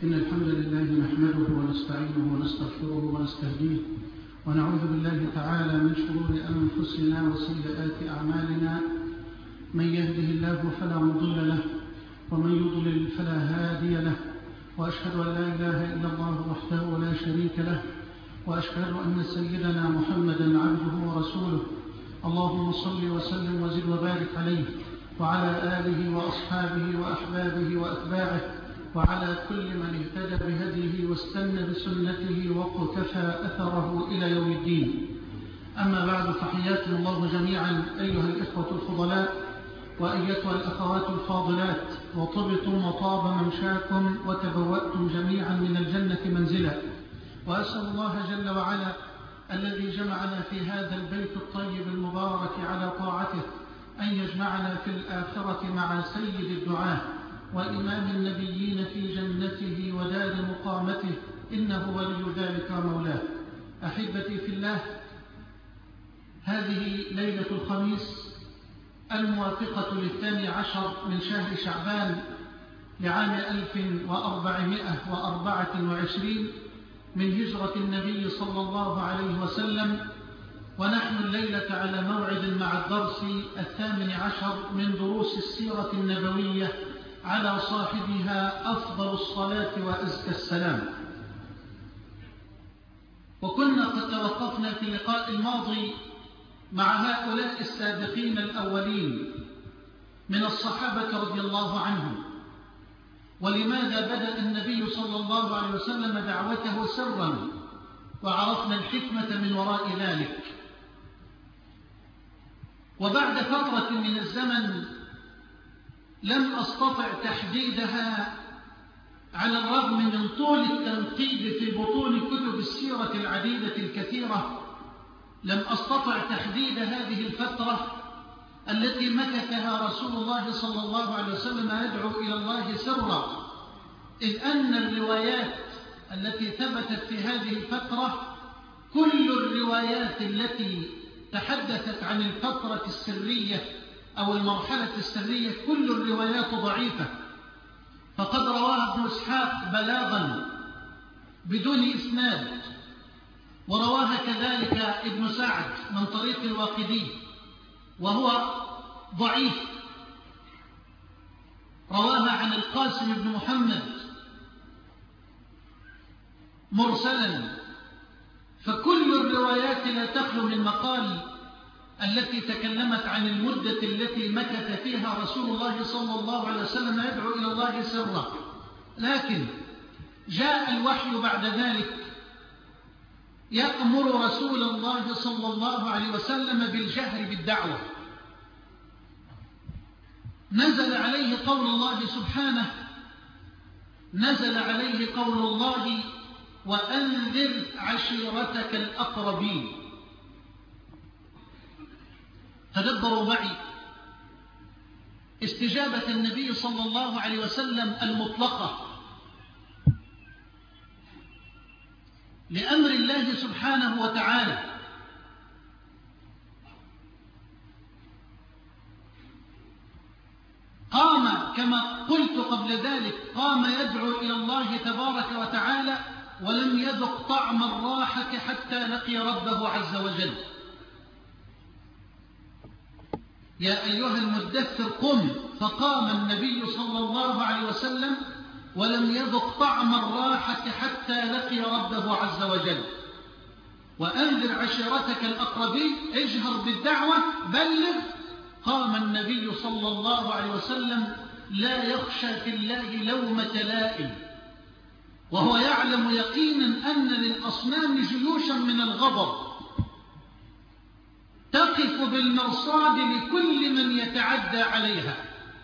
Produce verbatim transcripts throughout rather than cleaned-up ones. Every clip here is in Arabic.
إن الحمد لله نحمده ونستعينه ونستغفره ونستهديه ونعوذ بالله تعالى من شرور أنفسنا وسيئات أعمالنا. من يهده الله فلا مضل له ومن يضلل فلا هادي له، وأشهد أن لا إله إلا الله وحده لا شريك له، وأشهد أن سيدنا محمدا عبده ورسوله. اللهم صل وسلم وزد وبارك عليه وعلى آله وأصحابه وأحبابه وأتباعه وعلى كل من اهتدى بهديه واستنى بسنته وقتفى أثره إلى يوم الدين. أما بعد، فحياكم الله جميعا أيها الإخوة الفضلاء وأيتها الأخوات الفاضلات، وطبتم وطاب ممشاكم وتبوأتم جميعا من الجنة منزلا. وأسأل الله جل وعلا الذي جمعنا في هذا البيت الطيب المبارك على طاعته أن يجمعنا في الآخرة مع سيد الدعاة وإمام النبيين في جنته ودار مقامته، إنه ولي ذلك مولاه. أحبتي في الله، هذه ليلة الخميس الموافقة للثاني عشر من شهر شعبان لعام ألف وأربعمائة وأربعة وعشرين من هجرة النبي صلى الله عليه وسلم، ونحن الليلة على موعد مع الدرس الثامن عشر من دروس السيرة النبوية على صاحبها أفضل الصلاة وأزكى السلام. وكنا قد توقفنا في اللقاء الماضي مع هؤلاء السابقين الأولين من الصحابة رضي الله عنهم، ولماذا بدأ النبي صلى الله عليه وسلم دعوته سرا، وعرفنا الحكمة من وراء ذلك. وبعد فترة من الزمن لم أستطع تحديدها على الرغم من طول التنقيب في بطون كتب السيرة العديدة الكثيرة، لم أستطع تحديد هذه الفترة التي مكثها رسول الله صلى الله عليه وسلم يدعو إلى الله سرا، إذ أن الروايات التي ثبتت في هذه الفترة كل الروايات التي تحدثت عن الفترة السرية أو المرحلة السرية كل الروايات ضعيفة، فقد رواها ابن إسحاق بلاغا بدون إسناد، ورواها كذلك ابن سعد من طريق الواقدي وهو ضعيف، رواها عن القاسم بن محمد مرسلا. فكل الروايات لا تخلو من مقال التي تكلمت عن المدة التي مكث فيها رسول الله صلى الله عليه وسلم يدعو إلى الله سرا. لكن جاء الوحي بعد ذلك يأمر رسول الله صلى الله عليه وسلم بالجهر بالدعوة. نزل عليه قول الله سبحانه، نزل عليه قول الله: وأنذر عشيرتك الأقربين. تدبروا معي استجابة النبي صلى الله عليه وسلم المطلقة لأمر الله سبحانه وتعالى. قام كما قلت قبل ذلك، قام يدعو إلى الله تبارك وتعالى ولم يذق طعم الراحة حتى لقي ربه عز وجل. يا أيها المدثر قم، فقام النبي صلى الله عليه وسلم ولم يذق طعم الراحة حتى لقي ربه عز وجل. وأنذر عشيرتك الأقربين، اجهر بالدعوة، بلغ. قام النبي صلى الله عليه وسلم لا يخشى في الله لومة لائم، وهو يعلم يقينا أن للأصنام جيوشا من الغضب تقف بالمرصاد لكل من يتعدى عليها،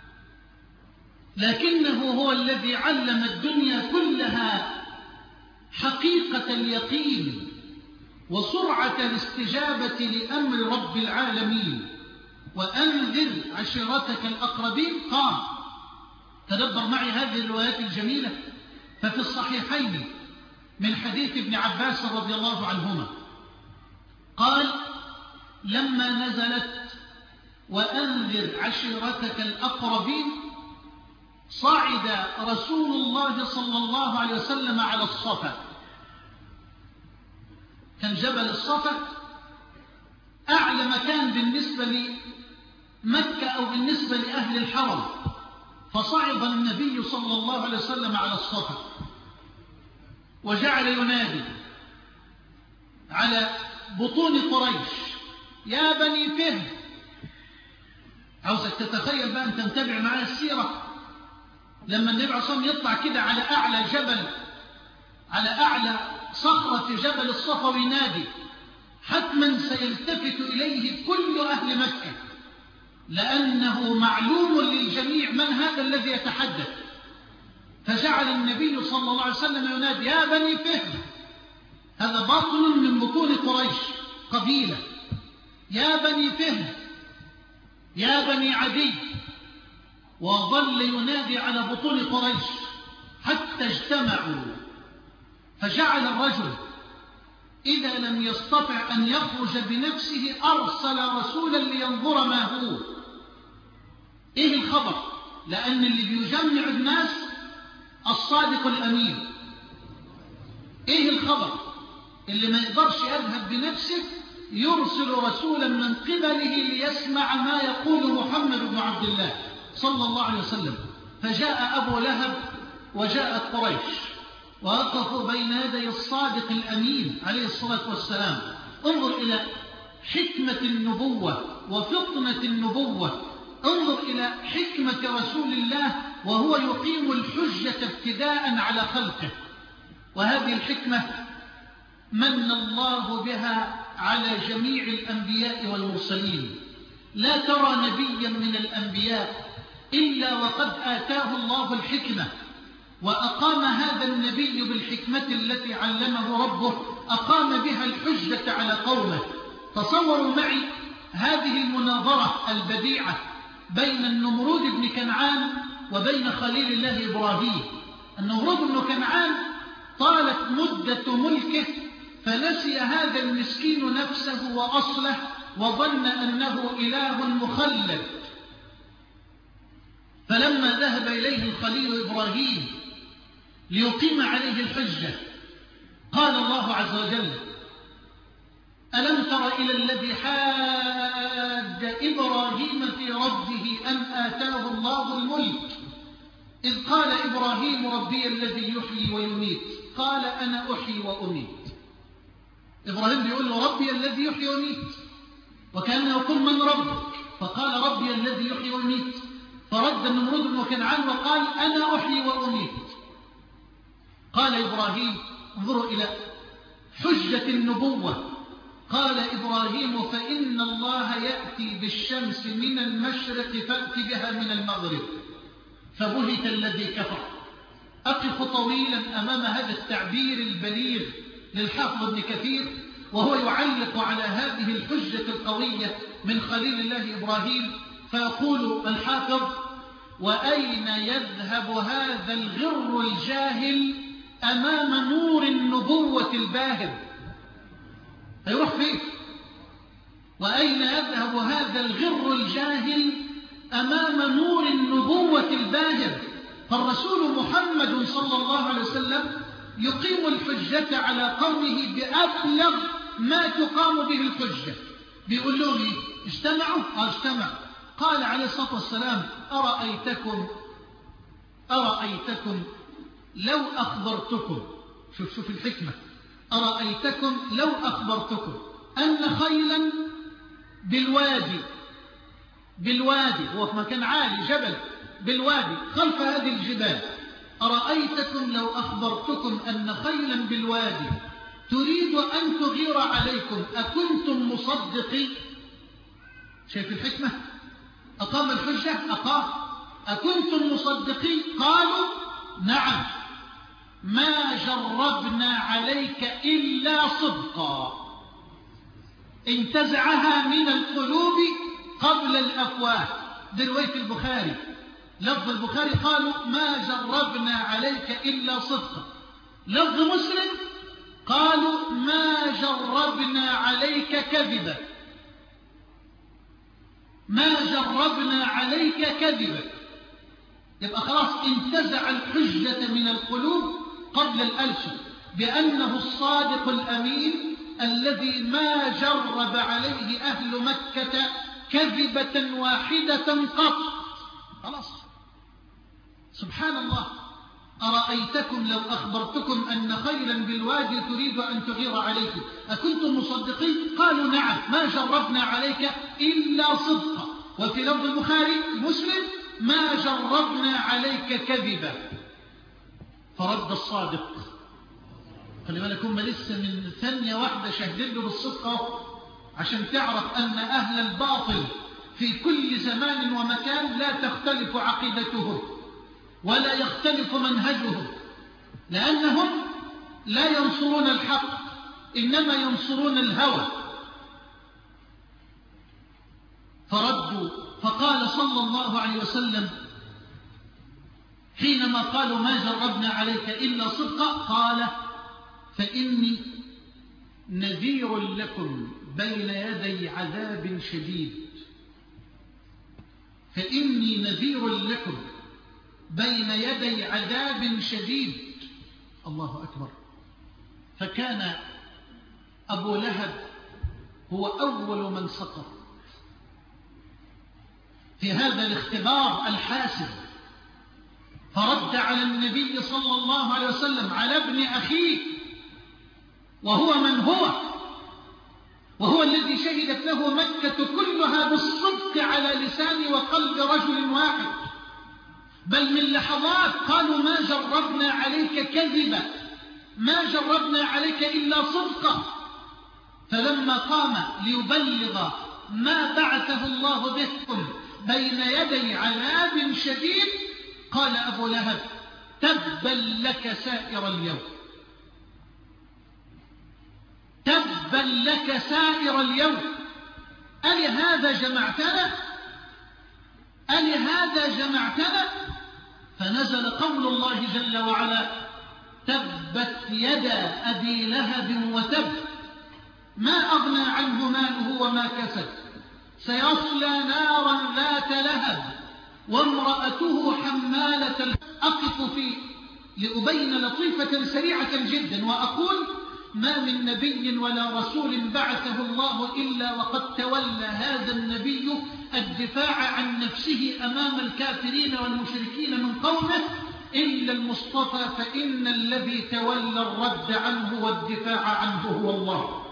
لكنه هو الذي علم الدنيا كلها حقيقة اليقين وسرعة الاستجابة لأمر رب العالمين. وأنذر عشيرتك الأقربين. قام. تدبر معي هذه الروايات الجميلة. ففي الصحيحين من حديث ابن عباس رضي الله عنهما قال: لما نزلت وأنذر عشيرتك الأقربين صعد رسول الله صلى الله عليه وسلم على الصفا. كان جبل الصفا أعلى مكان بالنسبة لمكة أو بالنسبة لأهل الحرم، فصعد النبي صلى الله عليه وسلم على الصفا وجعل ينادي على بطون قريش: يا بني فهد. عاوزك تتخيل بقى، أنت متابع معايا السيرة، لما النبي عليه الصلاة والسلام يطلع كده على أعلى جبل، على أعلى صخرة في جبل الصفا وينادي، حتما سيلتفت إليه كل أهل مكة، لأنه معلوم للجميع من هذا الذي يتحدث. فجعل النبي صلى الله عليه وسلم ينادي: يا بني فهد. هذا بطن من بطون قريش، قبيلة. يا بني فهد، يا بني عدي. وظل ينادي على بطون قريش حتى اجتمعوا. فجعل الرجل إذا لم يستطع أن يخرج بنفسه أرسل رسولا لينظر ما هو، إيه الخبر، لأن اللي بيجمع الناس الصادق الأمين. إيه الخبر اللي ما يقدرش يذهب بنفسه يرسل رسولا من قبله ليسمع ما يقول محمد بن عبد الله صلى الله عليه وسلم. فجاء أبو لهب وجاءت قريش ووقفوا بين يدي الصادق الأمين عليه الصلاة والسلام. انظر إلى حكمة النبوة وفطنة النبوة، انظر إلى حكمة رسول الله وهو يقيم الحجة ابتداء على خلقه. وهذه الحكمة من الله بها على جميع الأنبياء والمرسلين. لا ترى نبيا من الأنبياء إلا وقد آتاه الله الحكمة، وأقام هذا النبي بالحكمة التي علمه ربه، أقام بها الحجة على قومه. تصوروا معي هذه المناظرة البديعة بين النمرود بن كنعان وبين خليل الله إبراهيم. النمرود بن كنعان طالت مدة ملكه فنسي هذا المسكين نفسه وأصله وظن أنه إله مخلد، فلما ذهب إليه الخليل إبراهيم ليقيم عليه الحجة قال الله عز وجل: ألم تر إلى الذي حاج إبراهيم في ربه أن آتاه الله الملك إذ قال إبراهيم ربي الذي يحيي ويميت قال أنا أحيي وأميت. إبراهيم بيقول له ربي الذي يحيي ويميت، وكأنه يقول من ربك؟ فقال ربي الذي يحيي ويميت. فرد النمرود بن كنعان وقال أنا أحيي وأميت. قال إبراهيم، انظروا إلى حجة النبوة، قال إبراهيم فإن الله يأتي بالشمس من المشرق فأتي بها من المغرب. فبهت الذي كفر. أقف طويلا أمام هذا التعبير البليغ للحافظ ابن كثير وهو يعلق على هذه الحجة القوية من خليل الله إبراهيم، فيقول الحافظ: وأين يذهب هذا الغر الجاهل أمام نور النبوة الباهر؟ هيروح فين؟ وأين يذهب هذا الغر الجاهل أمام نور النبوة الباهر؟ فالرسول محمد صلى الله عليه وسلم يقيم الحجة على قومه بأبلغ ما تقام به الحجة. بيقول لهم إيه؟ اجتمعوا؟ اجتمعوا. قال عليه الصلاة والسلام: أرأيتكم أرأيتكم لو أخبرتكم، شوف شوف الحكمة، أرأيتكم لو أخبرتكم أن خيلا بالوادي بالوادي هو في مكان عالي جبل بالوادي خلف هذه الجبال، أرأيتكم لو أخبرتكم أن خيلا بالوادي تريد أن تغير عليكم أكنتم مصدقين؟ شايف الحكمة؟ أقام الحجة، أقام. أكنتم مصدقين؟ قالوا نعم، ما جربنا عليك إلا صدقا. انتزعها من القلوب قبل الأفواه. ده رواية البخاري، لفظ البخاري قالوا ما جربنا عليك إلا صدقا. لفظ مسلم قالوا ما جربنا عليك كذبا، ما جربنا عليك كذبا. يبقى خلاص انتزع الحجة من القلوب قبل الألسن بأنه الصادق الأمين الذي ما جرب عليه أهل مكة كذبة واحدة قط. خلاص. سبحان الله. أرأيتكم لو أخبرتكم أن خيلا بالوادي تريد أن تغير عليكم أكنتم مصدقين؟ قالوا نعم، ما جربنا عليك إلا صدقا. وفي لفظ البخاري مسلم ما جربنا عليك كذبا. فرد الصادق. خلي بالك هم لسه من ثانية واحدة شهدين له بالصدق عشان تعرف أن أهل الباطل في كل زمان ومكان لا تختلف عقيدتهم ولا يختلف منهجهم، لأنهم لا ينصرون الحق إنما ينصرون الهوى. فردوا. فقال صلى الله عليه وسلم حينما قالوا ما جربنا عليك إلا صدقا قال فإني نذير لكم بين يدي عذاب شديد. فإني نذير لكم بين يدي عذاب شديد. الله أكبر. فكان أبو لهب هو أول من سقط في هذا الاختبار الحاسم، فرد على النبي صلى الله عليه وسلم على ابن أخيه وهو من هو، وهو الذي شهدت له مكة كلها بالصدق على لسان وقلب رجل واحد، بل من لحظات قالوا ما جربنا عليك كذبا، ما جربنا عليك إلا صدقا. فلما قام ليبلغ ما بعثه الله بكم بين يدي عذاب شديد قال أبو لهب تبا لك سائر اليوم، تبا لك سائر اليوم، ألهذا جمعتنا؟ ألهذا جمعتنا؟ فنزل قول الله جل وعلا تبت يدا أبي لهب وتب ما أغنى عنه ماله وما كسب سيصلى نارا ذات لهب وامرأته حمالة. أقف في لأبين لطيفة سريعة جدا وأقول ما من نبي ولا رسول بعثه الله إلا وقد تولى هذا النبي الدفاع عن نفسه أمام الكافرين والمشركين من قومه إلا المصطفى، فإن الذي تولى الرد عنه والدفاع عنه هو الله.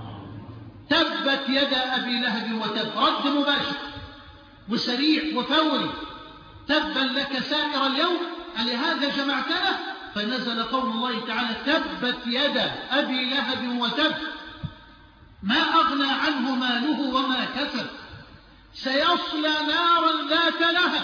تبت يدا أبي لهب وتب، رد مباشر وسريع وفوري. تبا لك سائر اليوم ألهذا جمعتنا؟ فنزل قول الله تعالى تبت يدا أبي لهب وتب ما أغنى عنه ماله وما كسب سيصلى نارا ذات لهب.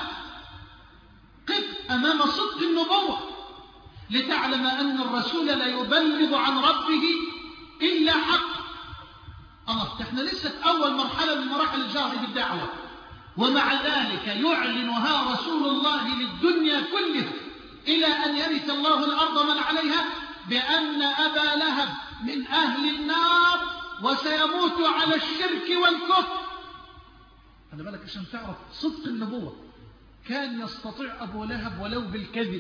قف أمام صدق النبوة لتعلم أن الرسول لا يبلغ عن ربه إلا حق. الله، احنا لسه في أول مرحلة من مراحل الجهر بالدعوة، ومع ذلك يعلنها رسول الله للدنيا كلها إلى أن يرث الله الأرض من عليها بأن أبا لهب من أهل النار وسيموت على الشرك والكفر. خلي بالك عشان تعرف صدق النبوة. كان يستطيع أبو لهب ولو بالكذب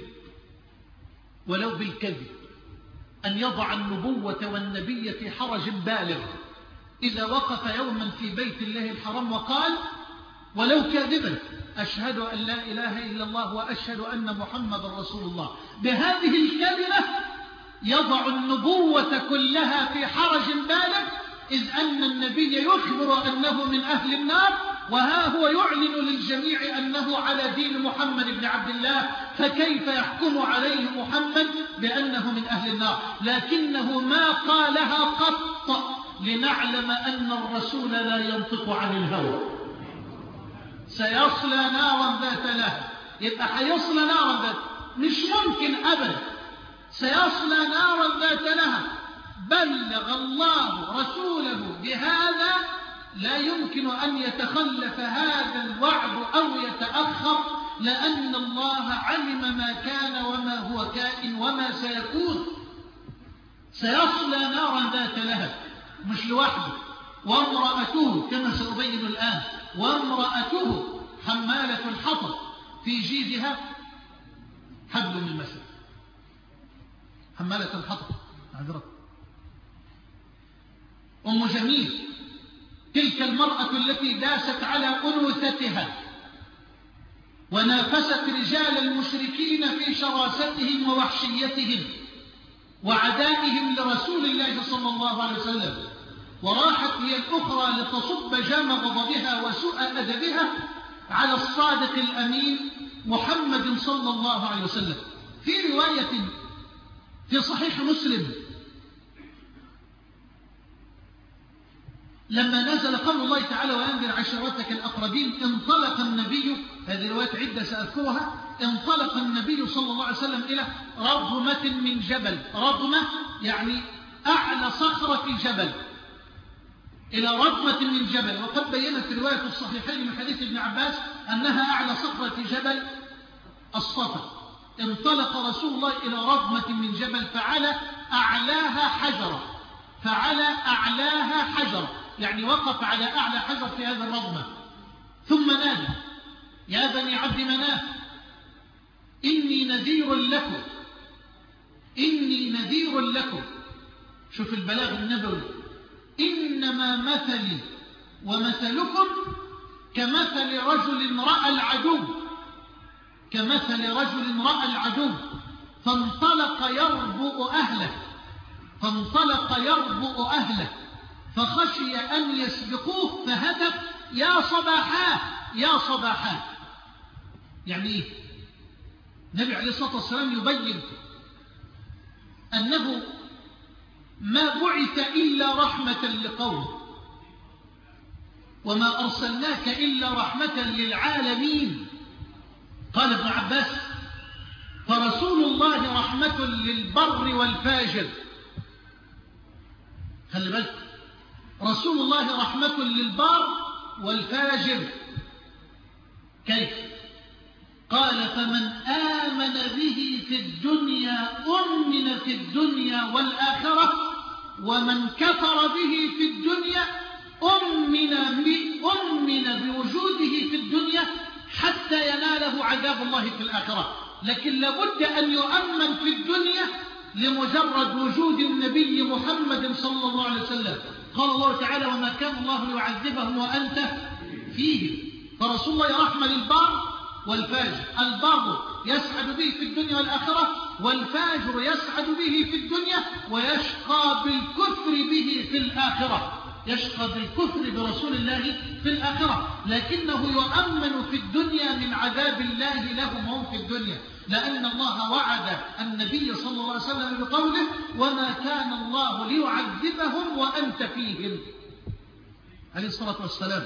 ولو بالكذب أن يضع النبوة والنبي في حرج بالغ إذا وقف يوما في بيت الله الحرام وقال ولو كاذبا أشهد أن لا إله إلا الله وأشهد أن محمد رسول الله. بهذه الكلمة يضع النبوة كلها في حرج بالغ، إذ أن النبي يخبر أنه من أهل النار، وها هو يعلن للجميع أنه على دين محمد بن عبد الله، فكيف يحكم عليه محمد بأنه من أهل النار؟ لكنه ما قالها قط لنعلم أن الرسول لا ينطق عن الهوى. سيصلى نارا ذات لهب، يبقى هيصلى نارا ذات، مش ممكن أبدا. سيصلى نارا ذات لهب، بلغ الله رسوله بهذا، لا يمكن أن يتخلف هذا الوعد أو يتأخر، لأن الله علم ما كان وما هو كائن وما سيكون. سيصلى نارا ذات لهب، مش لوحده، وامرأته كما سأبين الآن، وامرأته حمالة الحطب في جيدها حبل من مسد. حمالة الحطب عذرت. أم جميل تلك المرأة التي داست على أنوثتها ونافست رجال المشركين في شراستهم ووحشيتهم وعدائهم لرسول الله صلى الله عليه وسلم، وراحت هي الأخرى لتصب جام غضبها وسوء أدبها على الصادق الأمين محمد صلى الله عليه وسلم. في رواية في صحيح مسلم لما نزل قول الله تعالى وأنذر عشيرتك الأقربين انطلق النبي، هذه رواية عدة سأذكرها، انطلق النبي صلى الله عليه وسلم إلى رضمة من جبل. رضمة يعني أعلى صخرة في جبل، إلى رضمة من جبل. وقد بينت في رواية الصحيحين من حديث ابن عباس أنها أعلى صخرة جبل الصفا. انطلق رسول الله إلى رضمة من جبل فعلى أعلاها حجرة، فعلى أعلاها حجرة يعني وقف على أعلى حجر في هذا الرضمة، ثم نادى يا بني عبد مناف إني نذير لكم، إني نذير لكم. شوف البلاغ النبوي، إنما مثلي ومثلكم كمثل رجل رأى العدو، كمثل رجل رأى العدو فانطلق يربؤ أهله، فانطلق يربؤ أهله فخشي أن يسبقوه فهدف يا صباحاه يا صباحاه. يعني إيه؟ النبي عليه الصلاة والسلام يبين أنه ما بعث إلا رحمة لقومه وما أرسلناك إلا رحمة للعالمين. قال ابن عباس فرسول الله رحمة للبر والفاجر. خلي بالك، رسول الله رحمة للبر والفاجر. كيف؟ قال فمن آمن به في الدنيا أمن في الدنيا والآخرة، ومن كفر به في الدنيا أمن, أمن بوجوده في الدنيا حتى يناله عذاب الله في الآخرة. لكن لابد أن يؤمن في الدنيا لمجرد وجود النبي محمد صلى الله عليه وسلم. قال الله تعالى وما كان الله يعذبهم وأنت فيه. فرسول الله رحمة للبار والفاجر. البار يسعد به في الدنيا والآخرة، والفاجر يسعد به في الدنيا ويشقى بالكفر به في الآخرة، يشقى بالكفر برسول الله في الآخرة. لكنه يؤمن في الدنيا من عذاب الله لهم هم في الدنيا، لأن الله وعد النبي صلى الله عليه وسلم بقوله وما كان الله ليعذبهم وأنت فيهم عليه الصلاة والسلام.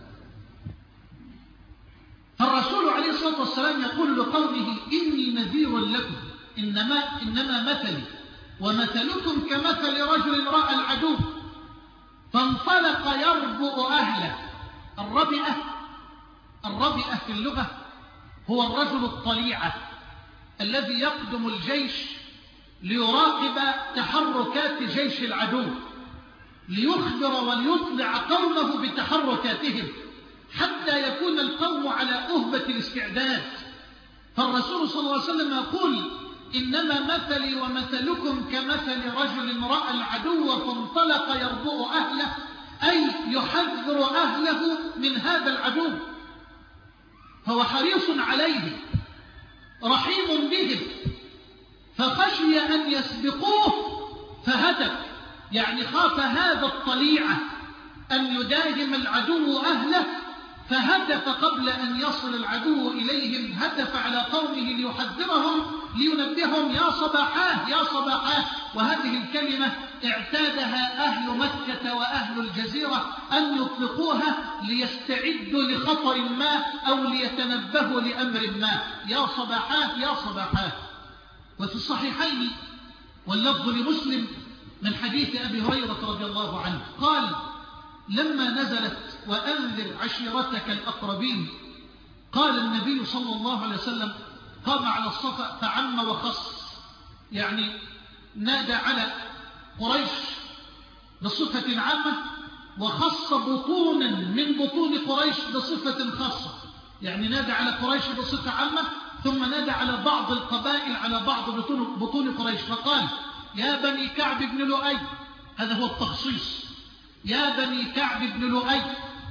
فالرسول عليه الصلاة والسلام يقول لقومه إني نذير لكم، إنما, إنما مثلي ومثلكم كمثل رجل رأى العدو فانطلق يربؤ أهله. الربئة الربئة في اللغة هو الرجل الطليعة الذي يقدم الجيش ليراقب تحركات جيش العدو، ليخبر وليطلع قومه بتحركاتهم حتى يكون القوم على أهبة الاستعداد. فالرسول صلى الله عليه وسلم يقول إنما مثلي ومثلكم كمثل رجل رأى العدو فانطلق يربؤ أهله، أي يحذر أهله من هذا العدو، فهو حريص عليه رحيم بهم، فخشي أن يسبقوه فهدف، يعني خاف هذا الطليعة أن يداهم العدو أهله فهدف قبل أن يصل العدو إليهم، هدف على قومه ليحذرهم لينبههم يا صباحاه يا صباحاه. وهذه الكلمة اعتادها أهل مكة وأهل الجزيرة أن يطلقوها ليستعدوا لخطر ما أو ليتنبهوا لأمر ما، يا صباحاه يا صباحاه. وفي الصحيحين واللفظ لمسلم من حديث أبي هريرة رضي الله عنه قال لما نزلت وأنذر عشيرتك الأقربين قال النبي صلى الله عليه وسلم قام على الصفا فعم وخص، يعني نادى على قريش بصفة عامة وخص بطونا من بطون قريش بصفة خاصة، يعني نادى على قريش بصفة عامة ثم نادى على بعض القبائل، على بعض بطون, بطون قريش، فقال: يا بني كعب بن لؤي، هذا هو التخصيص، يا بني كعب بن لؤي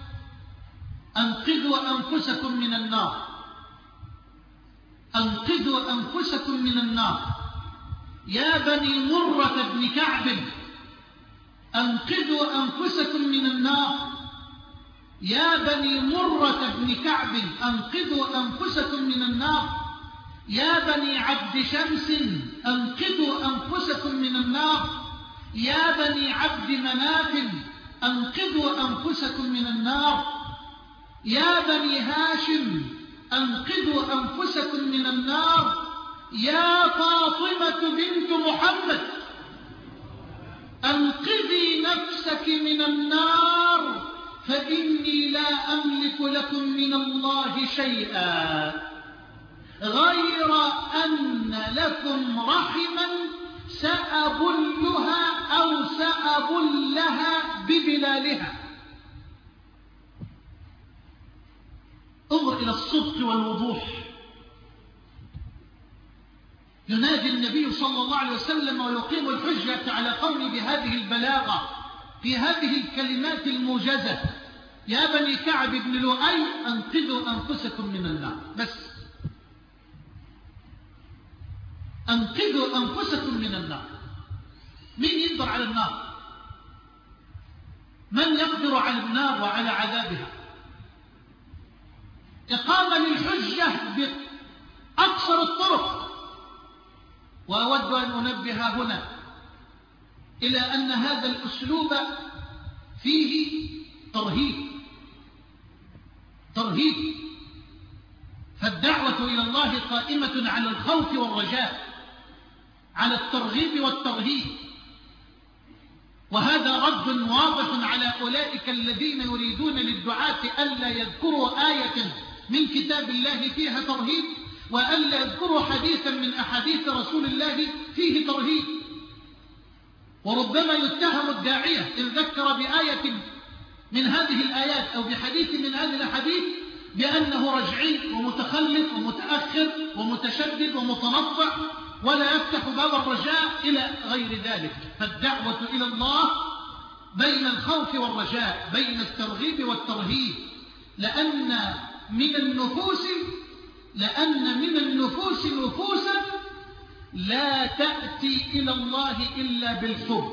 أنقذوا أنفسكم من النار، أنقذوا أنفسكم من النار. يا بني مرة بن كعب أنقذوا أنفسكم من النار. يا بني مرة بن كعب أنقذوا أنفسكم من النار. يا بني عبد شمس أنقذوا أنفسكم من النار. يا بني عبد مناف أنقذوا أنفسكم من النار. يا بني هاشم أنقذوا أنفسكم من النار. يا فاطمة بنت محمد أنقذي نفسك من النار، فإني لا أملك لكم من الله شيئا غير أن لكم رحما سأبلها أو سأبلها ببلالها. انظر إلى الصدق والوضوح. ينادي النبي صلى الله عليه وسلم ويقيم الحجة على قومه بهذه البلاغة في هذه الكلمات الموجزة: يا بني كعب بن لؤي أنقذوا أنفسكم من النار. بس أنقذوا أنفسكم من النار. مين يقدر على النار؟ من يقدر على النار وعلى عذابها؟ إقامة للحجة بأقصر الطرق. وأود أن أنبه هنا إلى أن هذا الأسلوب فيه ترهيب ترهيب فالدعوة إلى الله قائمة على الخوف والرجاء، على الترغيب والترهيب، وهذا رد واضح على أولئك الذين يريدون للدعاة ألا يذكروا آية من كتاب الله فيها ترهيب، وألا يذكروا حديثا من أحاديث رسول الله فيه ترهيب. وربما يتهم الداعية إن ذكر بآية من هذه الآيات أو بحديث من هذه الأحاديث بأنه رجعي ومتخلف ومتأخر ومتشدد ومتنطع، ولا يفتح باب الرجاء إلى غير ذلك. فالدعوة إلى الله بين الخوف والرجاء، بين الترغيب والترهيب، لأن من النفوس لأن من النفوس نفوسا لا تأتي إلى الله إلا بالحب،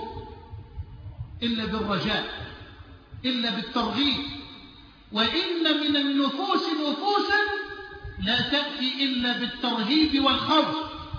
إلا بالرجاء، إلا بالترغيب. وإن من النفوس نفوسا لا تأتي إلا بالترهيب والخوف.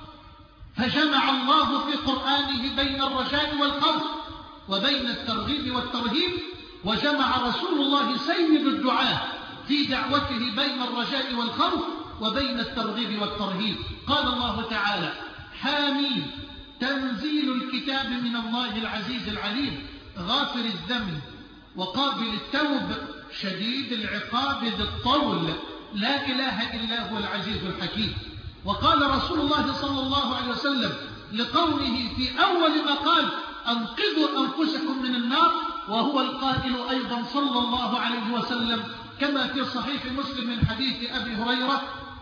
فجمع الله في قرآنه بين الرجاء والخوف وبين الترغيب والترهيب، وجمع رسول الله سيد الدعاة في دعوته بين الرجاء والخوف وبين الترغيب والترهيب. قال الله تعالى: حامين تنزيل الكتاب من الله العزيز العليم غافر الذنب وقابل التوب شديد العقاب ذي الطول لا إله إلا هو العزيز الحكيم. وقال رسول الله صلى الله عليه وسلم لقومه في أول ما قال: أنقذوا أنفسكم من النار، وهو القائل أيضا صلى الله عليه وسلم كما في صحيح مسلم من حديث أبي هريرة: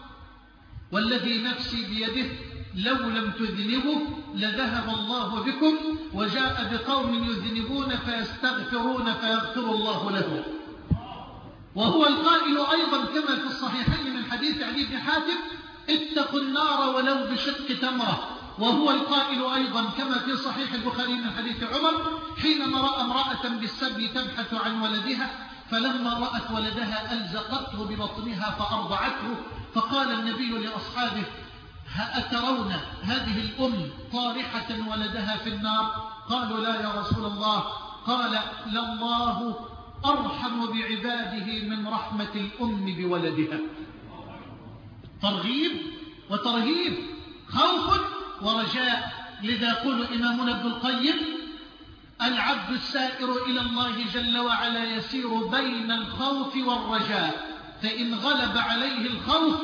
والذي نفسي بيده لو لم تذنبوا لذهب الله بكم وجاء بقوم يذنبون فيستغفرون فيغفر الله لهم. وهو القائل أيضا كما في الصحيحين من حديث علي بن حاتم: اتقوا النار ولو بشق تمرة. وهو القائل أيضا كما في صحيح البخاري من حديث عمر حينما رأى امرأة بالسبي تبحث عن ولدها، فلما رأت ولدها ألزقته ببطنها فأرضعته، فقال النبي لأصحابه: أترون هذه الأم طارحة ولدها في النار؟ قالوا: لا يا رسول الله. قال: لله أرحم بعباده من رحمة الأم بولدها. ترغيب وترهيب، خوف ورجاء. لذا يقول إمامنا ابن القيم: العبد السائر إلى الله جل وعلا يسير بين الخوف والرجاء، فإن غلب عليه الخوف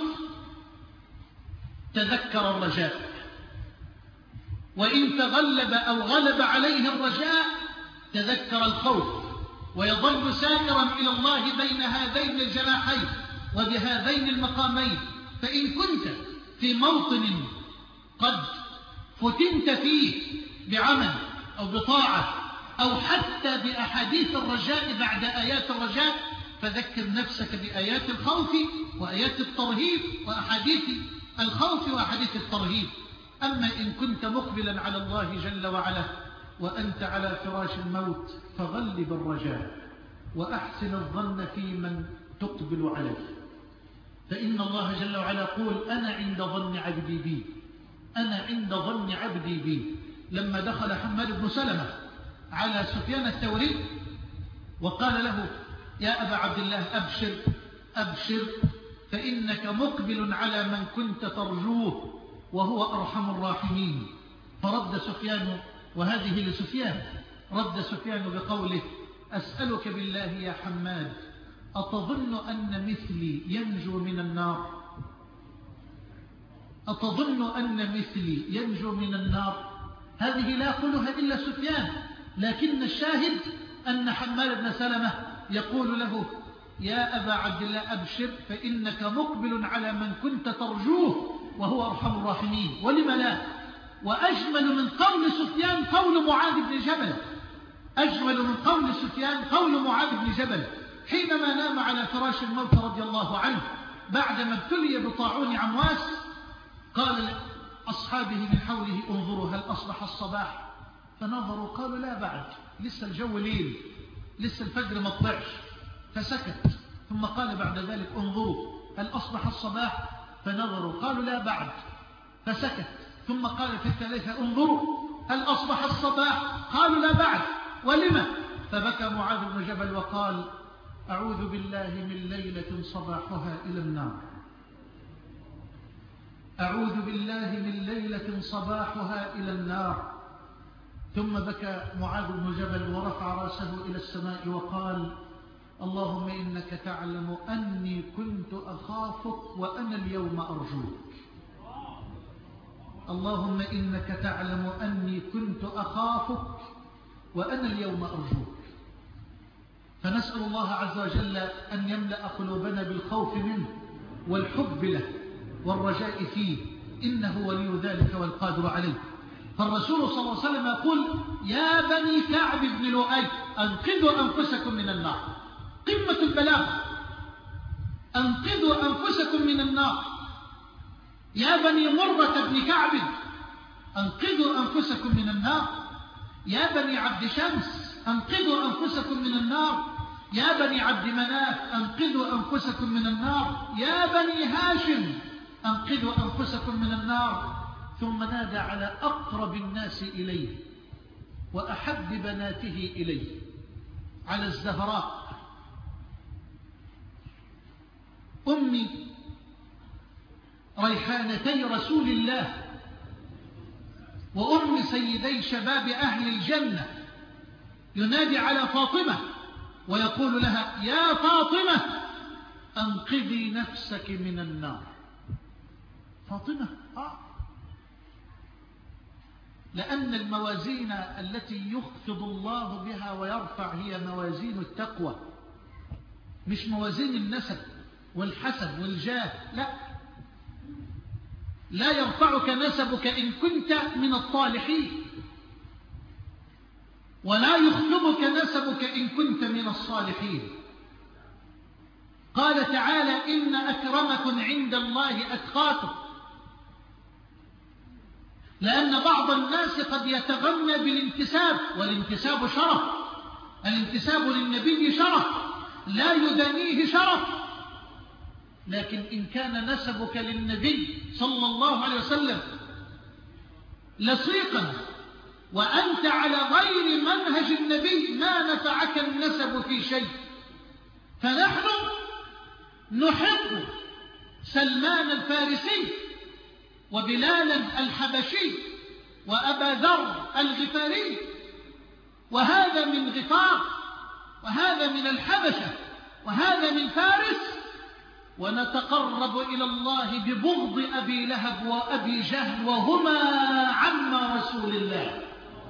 تذكر الرجاء، وإن تغلب أو غلب عليه الرجاء تذكر الخوف، ويظل سائرا إلى الله بين هذين الجناحين وبهذين المقامين. فإن كنت في موطن قد فتنت فيه بعمل أو بطاعة أو حتى بأحاديث الرجاء بعد آيات الرجاء، فذكر نفسك بآيات الخوف وآيات الترهيب وأحاديث الخوف وأحاديث الترهيب. أما إن كنت مقبلا على الله جل وعلا وأنت على فراش الموت فغلب الرجاء وأحسن الظن في من تقبل عليه، فإن الله جل وعلا يقول أنا عند ظن عبدي بي، أنا عند ظن عبدي بي. لما دخل حماد بن سلمة على سفيان الثوري وقال له يا أبا عبد الله أبشر أبشر فإنك مقبل على من كنت ترجوه وهو أرحم الراحمين، فرد سفيان، وهذه لسفيان، رد سفيان بقوله أسألك بالله يا حماد أتظن أن مثلي ينجو من النار؟ أتظن أن مثلي ينجو من النار؟ هذه لا يقولها إلا سفيان، لكن الشاهد أن حماد بن سلمة يقول له يا أبا عبد الله أبشر فإنك مقبل على من كنت ترجوه وهو أرحم الراحمين. ولم لا؟ وأجمل من قول سفيان قول معاذ بن جبل، أجمل من قول سفيان قول معاذ بن جبل حينما نام على فراش الموت رضي الله عنه بعدما ابتلي بطاعون عمواس، قال لأصحابه من حوله انظروا هل أصبح الصباح؟ فنظروا قالوا لا بعد، لسه الجو ليل، لسه الفجر ما طلعش، فسكت. ثم قال بعد ذلك انظروا هل أصبح الصباح؟ فنظروا قالوا لا بعد، فسكت. ثم قال في الثالثة انظروا هل أصبح الصباح؟ قالوا لا بعد. ولما؟ فبكى معاذ بن جبل وقال أعوذ بالله من ليلة صباحها إلى النار، أعوذ بالله من ليلة صباحها إلى النار. ثم بكى معاذ بن جبل ورفع رأسه إلى السماء وقال اللهم إنك تعلم أني كنت أخافك وأنا اليوم أرجوك، اللهم إنك تعلم أني كنت أخافك وأنا اليوم أرجوك. فنسأل الله عز وجل أن يملأ قلوبنا بالخوف منه والحب له والرجاء فيه، إنه ولي ذلك والقادر عليه. فالرسول صلى الله عليه وسلم يقول يا بني كعب بن لؤي أنقذوا أنفسكم من النار، قمة البلاغة، أنقذوا أنفسكم من النار. يا بني مرة بن كعب أنقذوا أنفسكم من النار، يا بني عبد شمس أنقذوا أنفسكم من النار، يا بني عبد مناف أنقذوا أنفسكم من النار، يا بني هاشم أنقذوا أنفسكم من النار. ثم نادى على أقرب الناس إليه وأحب بناته إليه، على الزهراء أم ريحانتي رسول الله وأم سيدي شباب أهل الجنة، ينادي على فاطمة ويقول لها يا فاطمة أنقذي نفسك من النار. فاطمة آه. لأن الموازين التي يخفض الله بها ويرفع هي موازين التقوى، مش موازين النسب والحسب والجاه. لا لا يرفعك نسبك إن كنت من الصالحين، ولا يخفضك نسبك إن كنت من الصالحين. قال تعالى إن أكرمكم عند الله أتقاكم، لأن بعض الناس قد يتغنى بالانتساب، والانتساب شرف، الانتساب للنبي شرف لا يدانيه شرف. لكن إن كان نسبك للنبي صلى الله عليه وسلم لصيقا وأنت على غير منهج النبي ما نفعك النسب في شيء. فنحن نحب سلمان الفارسي وبلالا الحبشي وأبا ذر الغفاري، وهذا من غفار وهذا من الحبشة وهذا من فارس، ونتقرب إلى الله ببغض أبي لهب وأبي جهل وهما عم رسول الله.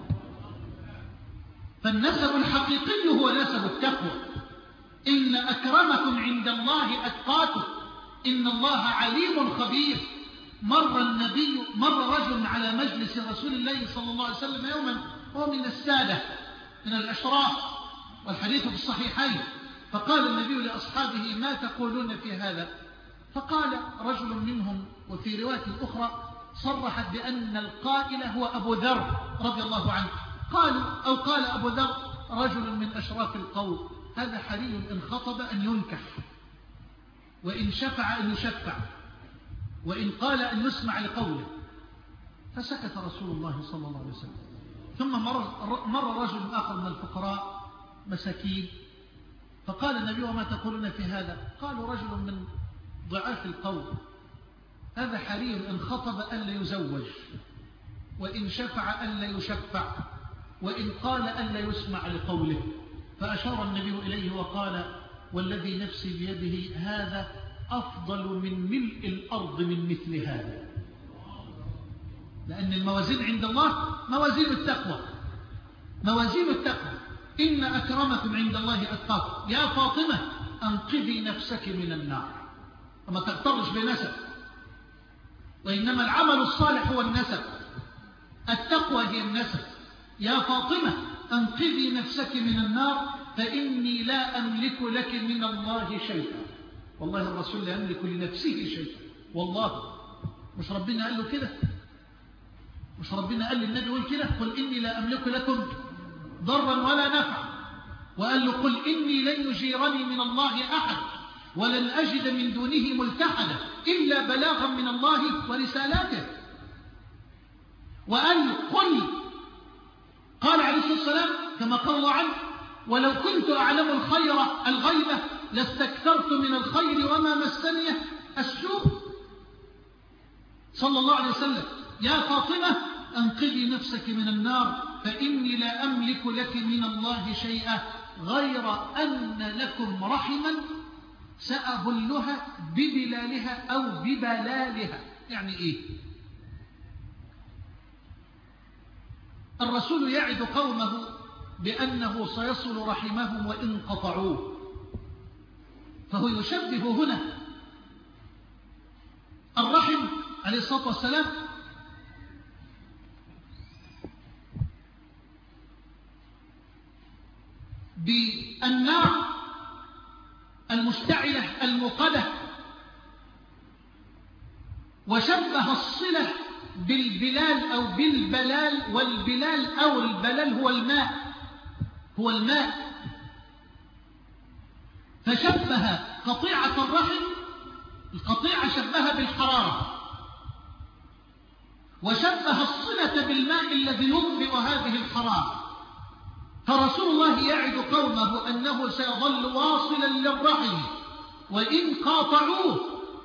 فالنسب الحقيقي هو نسب التقوى. إن أكرمكم عند الله أتقاكم، إن الله عليم خبير. مر النبي مر رجل على مجلس رسول الله صلى الله عليه وسلم يوما، هو من السادة من الأشراف والحديث في الصحيحين، فقال النبي لأصحابه: ما تقولون في هذا؟ فقال رجل منهم، وفي رواية أخرى صرحت بأن القائل هو أبو ذر رضي الله عنه، قالوا أو قال أبو ذر رجل من أشراف القوم: هذا حري إن خطب أن ينكح، وإن شفع أن يشفع، وإن قال أن يسمع لقوله. فسكت رسول الله صلى الله عليه وسلم. ثم مر, مر رجل آخر من الفقراء مساكين، فقال النبي: وما تقولون في هذا؟ قالوا: رجل من ضعاف القوم، هذا حري إن خطب ألا يزوج، وإن شفع ألا يشفع، وإن قال ألا يسمع لقوله. فأشار النبي إليه وقال: والذي نفسي بيده هذا أفضل من ملء الأرض من مثل هذا. لأن الموازين عند الله موازين التقوى، موازين التقوى. إن أكرمكم عند الله أتقاكم. يا فاطمة أنقذي نفسك من النار، وما تغترش بنسب، وإنما العمل الصالح هو النسب، التقوى هي النسب. يا فاطمة أنقذي نفسك من النار فإني لا أملك لك من الله شيئا. والله الرسول لا يملك لنفسه شيئا، والله. مش ربنا قال له كده؟ مش ربنا قال للنبي قل كده: قل إني لا أملك لكم ضرا ولا نفعا. وقال له: قل إني لن يجيرني من الله أحد ولن أجد من دونه ملتحدا إلا بلاغا من الله ورسالاته. وقال له: قل، قال عليه الصلاة والسلام كما قال الله عنه: ولو كنت أعلم الخير الغيبة لاستكثرت من الخير وما مسني السوء. صلى الله عليه وسلم: يا فاطمة أنقذي نفسك من النار فإني لا أملك لك من الله شيئا غير أن لكم رحما سأبلها ببلالها أو ببلالها. يعني إيه؟ الرسول يعد قومه بأنه سيصل رحمهم وإن قطعوه، فهو يشبه هنا الرحم عليه الصلاة والسلام بالنار المشتعلة الموقدة، وشبه الصلة بالبلال أو بالبلال، والبلال أو البلال هو الماء، هو الماء. فشبه قطيعة الرحم، القطيعة شبهها بالحرارة، وشبه الصلة بالماء الذي يطفئ هذه الحرارة. فرسول الله يعد قومه أنه سيظل واصلا للرحم وإن قاطعوه،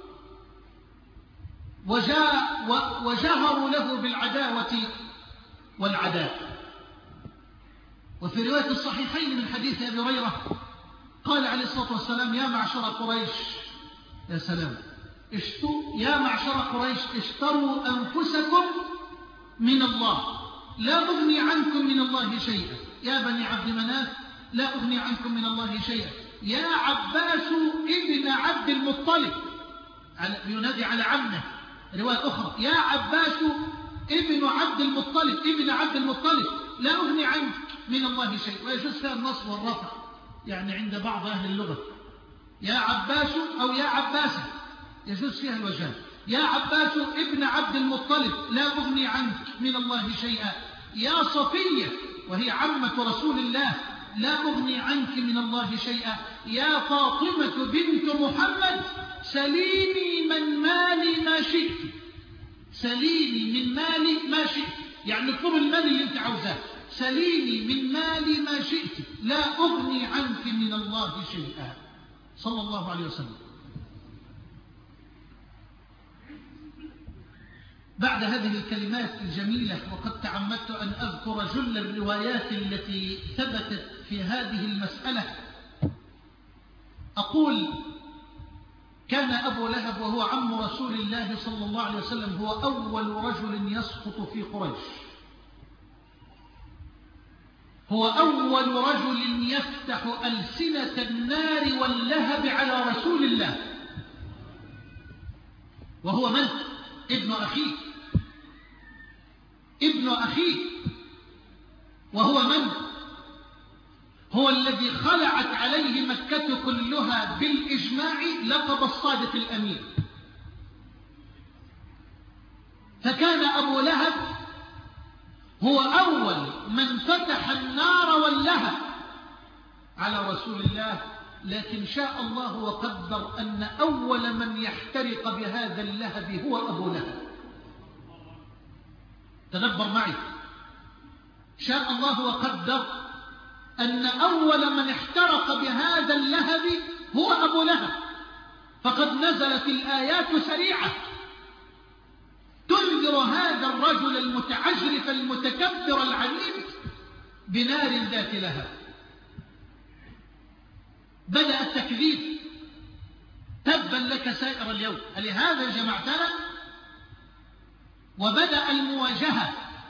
وجهروا له بالعداوة والعداء. وفي رواية الصحيحين من حديث أبي هريرة قال عليه الصلاة والسلام: يا معشر قريش، يا سلام، يا معشر قريش اشتروا أنفسكم من الله لا أغني عنكم من الله شيئا. يا بني عبد مناف لا أغني عنكم من الله شيئا. يا عباس ابن عبد المطلب، ينادي على عمه. رواية أخرى: يا عباس ابن عبد المطلب، ابن عبد المطلب، لا أغني عنك من الله شيء. ويجوز فيها النصب والرفع، يعني عند بعض أهل اللغة يا عباس أو يا عباسة يجوز فيها الوجهان. يا عباس ابن عبد المطلب لا أغني عنك من الله شيئا. يا صفية وهي عمة رسول الله لا أغني عنك من الله شيئا. يا فاطمة بنت محمد سليني من مالي ما شئت، سليني من مالي ما شئت، يعني اطلب المال اللي انت عاوزاه. سليني من مالي ما شئت لا أغني عنك من الله شيئا. صلى الله عليه وسلم. بعد هذه الكلمات الجميلة، وقد تعمدت أن أذكر جل الروايات التي ثبتت في هذه المسألة، أقول: كان أبو لهب وهو عم رسول الله صلى الله عليه وسلم هو أول رجل يسقط في قريش، هو أول رجل يفتح ألسنة النار واللهب على رسول الله. وهو من؟ ابن أخيه ابن أخيه وهو من؟ هو الذي خلعت عليه مكة كلها بالإجماع لقب الصادق الأمين. فكان أبو لهب هو أول من فتح النار واللهب على رسول الله، لكن شاء الله وقدر أن أول من يحترق بهذا اللهب هو أبو لهب. تدبر معي، شاء الله وقدر أن أول من احترق بهذا اللهب هو أبو لهب، فقد نزلت الآيات سريعة تنذر هذا الرجل المتعجرف المتكبر العنيد بنار ذات لهب. بدأ التكذيب: تبا لك سائر اليوم، لهذا جمعتنا؟ وبدأ المواجهة.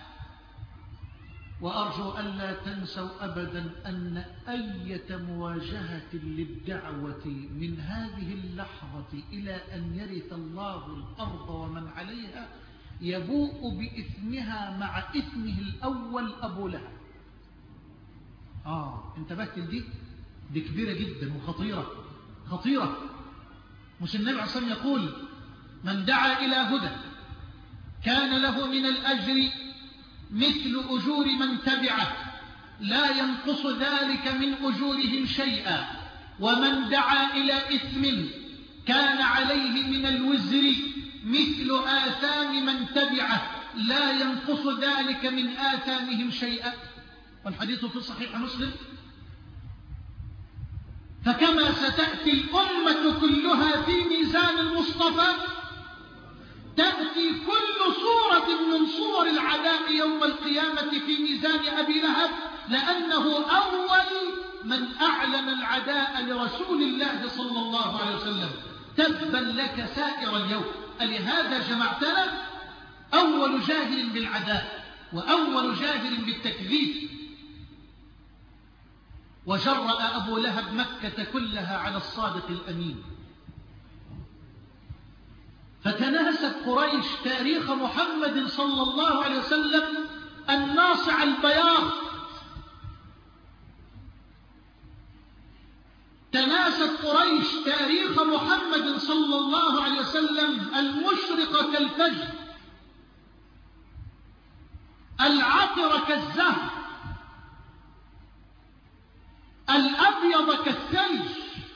وأرجو أن لا تنسوا أبدا أن أية مواجهة للدعوة من هذه اللحظة إلى أن يرث الله الأرض ومن عليها يبوء بإثمها مع إثمه الأول أبو لهب. آه انتبهت لدي؟ دي كبيرة جدا وخطيرة خطيرة. مش النبي عليه الصلاة والسلام يقول: من دعا إلى هدى كان له من الأجر مثل أجور من تبعه لا ينقص ذلك من أجورهم شيئا، ومن دعا إلى إثم كان عليه من الوزر مثل آثام من تبعه لا ينقص ذلك من آثامهم شيئا. والحديث في صحيح مسلم. فكما ستأتي الأمة كلها في ميزان المصطفى، تأتي كل صورة من صور العداء يوم القيامة في ميزان أبي لهب، لأنه أول من أعلن العداء لرسول الله صلى الله عليه وسلم. تبا لك سائر اليوم، ألهذا جمعتنا؟ أول جاهل بالعداء وأول جاهل بالتكذيب. وجرأ أبو لهب مكة كلها على الصادق الأمين. فتناسب قريش تاريخ محمد صلى الله عليه وسلم الناصع البياض، تناسب قريش تاريخ محمد صلى الله عليه وسلم المشرق كالفجر، العطر كالزهر، الأبيض كالثلج.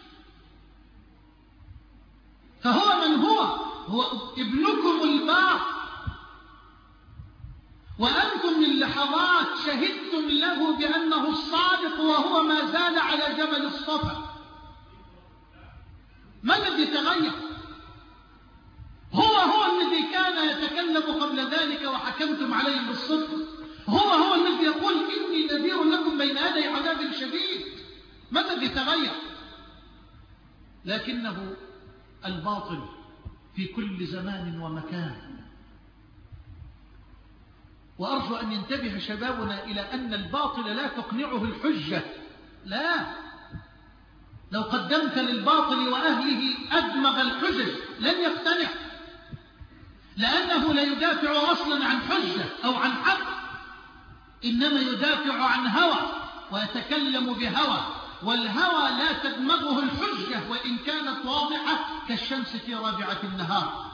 فهو من هو؟ هو ابنكم البار، وأنتم من لحظات شهدتم له بأنه الصادق وهو ما زال على جبل الصفا. ما الذي تغير؟ هو هو الذي كان يتكلم قبل ذلك وحكمتم عليه بالصدق، هو هو الذي يقول: إني نذير لكم بين يدي عذاب شديد. ما الذي تغير؟ لكنه الباطل في كل زمان ومكان. وأرجو أن ينتبه شبابنا إلى أن الباطل لا تقنعه الحجة، لا. لو قدمت للباطل وأهله أدمغ الحجج لن يقتنع، لأنه لا يدافع أصلا عن حجة أو عن حق، إنما يدافع عن هوى ويتكلم بهوى، والهوى لا تدمغه الحجة وإن كانت واضحة كالشمس في رابعة النهار.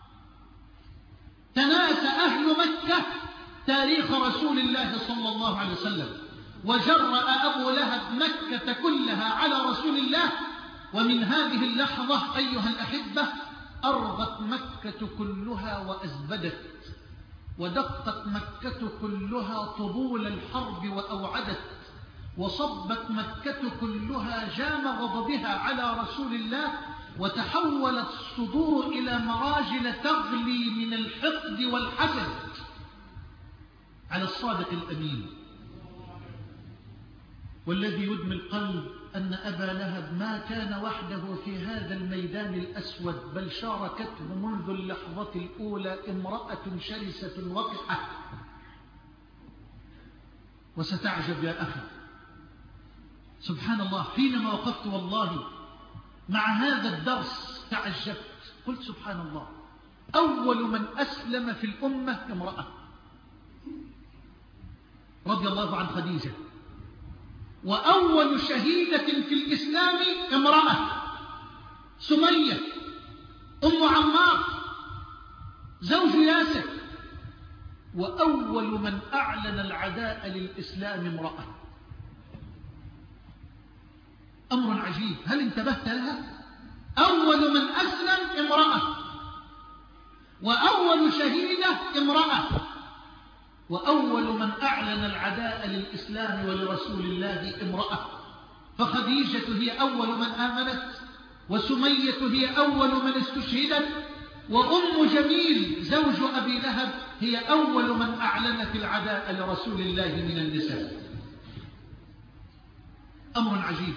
تناسى أهل مكة تاريخ رسول الله صلى الله عليه وسلم، وجرأ أبو لهب مكة كلها على رسول الله. ومن هذه اللحظة أيها الأحبة أرغت مكة كلها وأزبدت، ودقت مكة كلها طبول الحرب وأوعدت، وصبت مكة كلها جام غضبها على رسول الله، وتحولت الصدور إلى مراجل تغلي من الحقد والحسد على الصادق الأمين. والذي يدمي القلب أن أبا لهب ما كان وحده في هذا الميدان الأسود، بل شاركته منذ اللحظة الأولى امرأة شرسة وقحة. وستعجب يا أخي، سبحان الله، حينما وقفت والله مع هذا الدرس تعجبت، قلت سبحان الله، أول من أسلم في الأمة امرأة رضي الله عن خديجة، وأول شهيدة في الإسلام امرأة سمية أم عمار زوج ياسر، وأول من أعلن العداء للإسلام امرأة. أمر عجيب، هل انتبهت لها؟ أول من أسلم امرأة، وأول شهيدة امرأة، وأول من أعلن العداء للإسلام ولرسول الله امرأة. فخديجة هي أول من آمنت، وسمية هي أول من استشهدت، وأم جميل زوج أبي لهب هي أول من أعلنت العداء لرسول الله من النساء. أمر عجيب.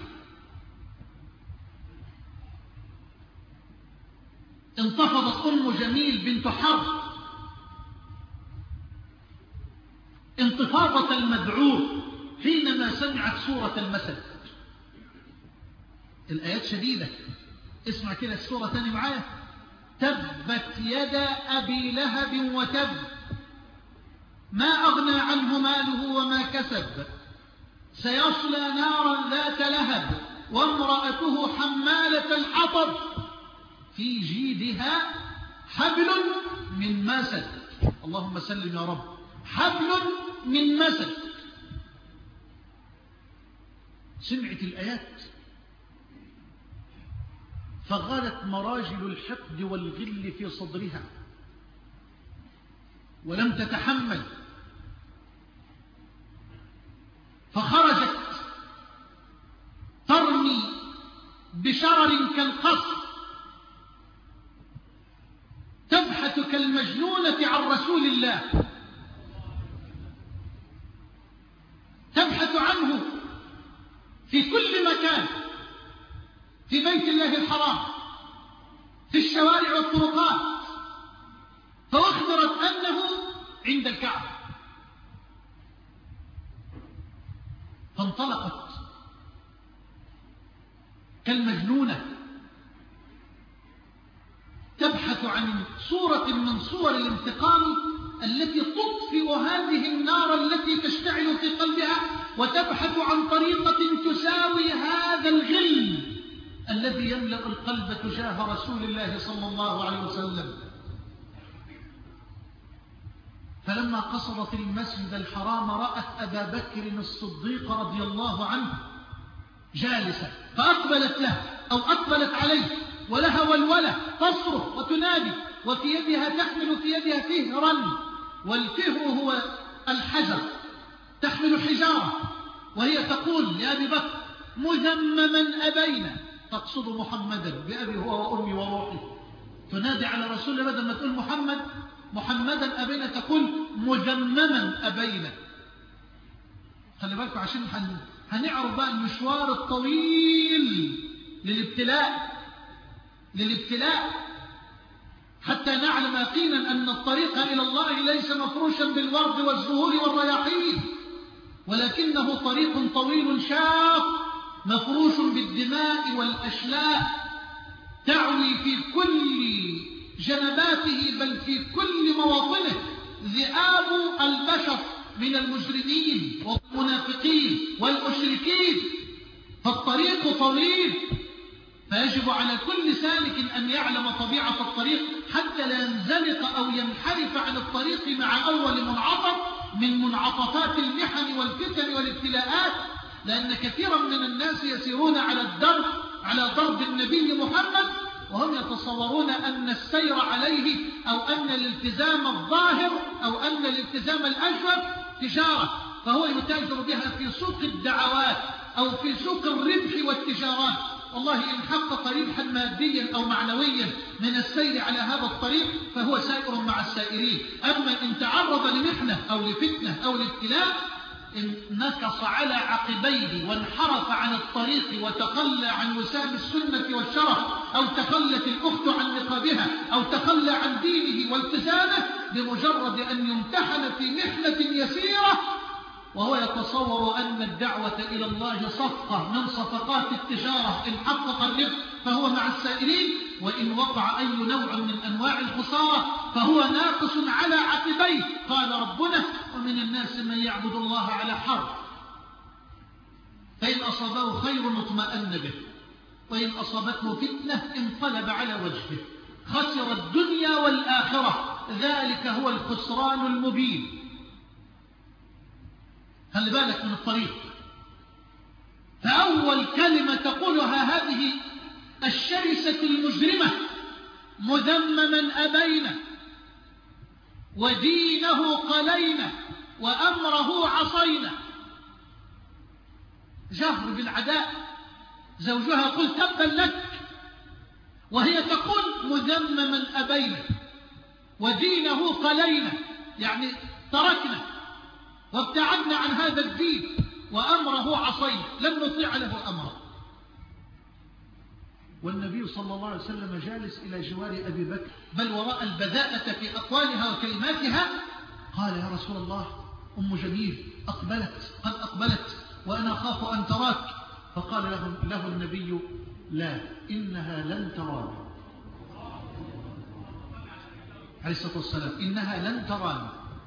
انتفضت أم جميل بنت حرب انتفاضة المذعور حينما سمعت سورة المثل. الآيات شديدة، اسمع كده السورة تاني معايا. تبت يدا أبي لهب وتب ما أغنى عنه ماله وما كسب سيصلى نارا ذات لهب وامرأته حمالة الحطب في جيدها حبل من مسد. اللهم سلم يا رب. حبل من مسد. سمعت الآيات فغالت مراجل الحقد والغل في صدرها ولم تتحمل، فخرجت ترمي بشرر كالقصر تبحث كالمجنونة عن رسول الله، تبحث عنه في كل مكان، في بيت الله الحرام، في الشوارع والطرقات، فأخبرت أنه عند الكعبة. فانطلقت كالمجنونة تبحث عن صورة من صور الانتقام التي تطفئ هذه النار التي تشتعل في قلبها، وتبحث عن طريقة تساوي هذا الغل الذي يملأ القلب تجاه رسول الله صلى الله عليه وسلم. فلما قصدت المسجد الحرام رأت أبا بكر الصديق رضي الله عنه جالسا، فأقبلت له أو أقبلت عليه ولها ولولة تصرخ وتنادي، وفي يدها تحمل في يدها فهرا، والفهر هو الحجر، تحمل حجارة، وهي تقول لأبي بكر مذمما أبينا، تقصد محمدا بأبي هو وأمي وروحي، تنادي على رسول الله بدل ما تقول محمد محمدا أبينا تقول مذمما أبينا. خلي بالكم عشان هنعرف بقى المشوار الطويل للابتلاء للابتلاء حتى نعلم يقينا أن الطريق إلى الله ليس مفروشا بالورد والزهور والرياحين، ولكنه طريق طويل شاق مفروش بالدماء والأشلاء، تعوي في كل جنباته بل في كل مواطنه ذئاب البشر من المجرمين والمنافقين والمشركين. فالطريق طويل، فيجب على كل سالك أن يعلم طبيعة الطريق حتى لا ينزلق أو ينحرف عن الطريق مع أول منعطف من منعطفات المحن والفتن والابتلاءات، لأن كثيرا من الناس يسيرون على الدرب على ضرب النبي محمد وهم يتصورون أن السير عليه أو أن الالتزام الظاهر أو أن الالتزام الأشرف تجارة، فهو يتاجر بها في سوق الدعوات أو في سوق الربح والتجارات. والله إن حقق ربحا ماديا أو معنويا من السير على هذا الطريق فهو سائر مع السائرين. أما إن تعرض لمحنة أو لفتنة أو لابتلاء إن نكص على عقبيه وانحرف عن الطريق وتخلى عن وسام السنة والشرف، أو تخلت الأخت عن نقابها، أو تخلى عن دينه والتزامه بمجرد أن يمتحن في محنة يسيرة وهو يتصور أن الدعوة إلى الله صفقة من صفقات التجارة، إن حقق الربح فهو مع السائرين وإن وقع أي نوع من أنواع الخسارة فهو ناقص على عقبيه. قال ربنا: ومن الناس من يعبد الله على حرف، فإن أصابه خير اطمأن به، وإن أصابته فتنة انقلب على وجهه، خسر الدنيا والآخرة، ذلك هو الخسران المبين. خلي بالك من الطريق. فأول كلمة تقولها هذه الشرسة المجرمة: مذمما أبينا، ودينه قلينا، وأمره عصينا. جهر بالعداء. زوجها قل تبا لك، وهي تقول مذمما أبينا، ودينه قلينا، يعني تركنا وابتعدنا عن هذا الدين، وأمره عصينا، لم نطيع له أمره. والنبي صلى الله عليه وسلم جالس إلى جوار أبي بكر، بل وراء البذاءة في أقوالها وكلماتها. قال: يا رسول الله، أم جميل أقبلت، قد أقبلت، وأنا أخاف أن تراك. فقال له, له النبي: لا، إنها لن تراني. عليه الصلاة والسلام: إنها لن تراني.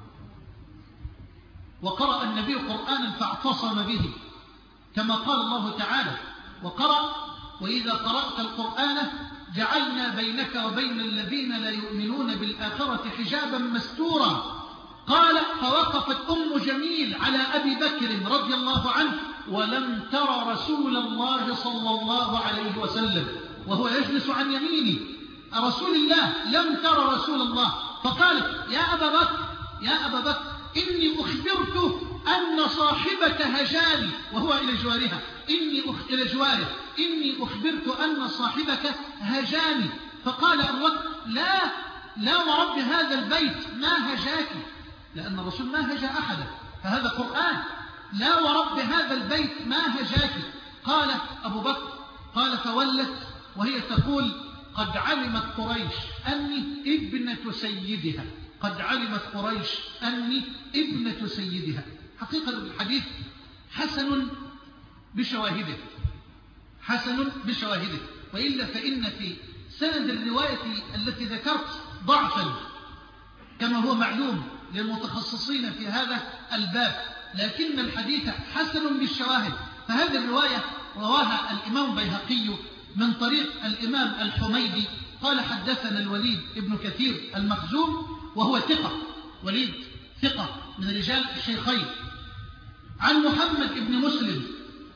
وقرأ النبي قرآنا فاعتصم به، كما قال الله تعالى: وقرأ: وإذا قرأت القرآن جعلنا بينك وبين الذين لا يؤمنون بالآخرة حجابا مستورا. قال: فوقفت أم جميل على أبي بكر رضي الله عنه ولم ترى رسول الله صلى الله عليه وسلم، وهو يجلس عن يمينه رسول الله، لم ترى رسول الله. فقالت: يا أبا بكر، يا أبا بكر، إني أخبرت أن صاحبك هجاني، وهو إلى جوارها، إني أخ... إلى جواره إني أخبرت أن صاحبك هجاني. فقال أبو بكر: لا لا ورب هذا البيت ما هجاك، لأن الرسول ما هجا أحدا، فهذا قرآن. لا ورب هذا البيت ما هجاك. قال أبو بكر: قال فولت وهي تقول: قد علمت قريش أني ابنة سيدها، قد علمت قريش أني ابنة سيدها. حقيقة الحديث حسن بشواهده، حسن بشواهده، وإلا فإن في سند الرواية التي ذكرت ضعفا كما هو معلوم للمتخصصين في هذا الباب، لكن الحديث حسن بالشواهد. فهذه الرواية رواها الإمام بيهقي من طريق الإمام الحميدي قال: حدثنا الوليد ابن كثير المخزوم، وهو ثقة، وليد ثقة من رجال الشيخين، عن محمد ابن مسلم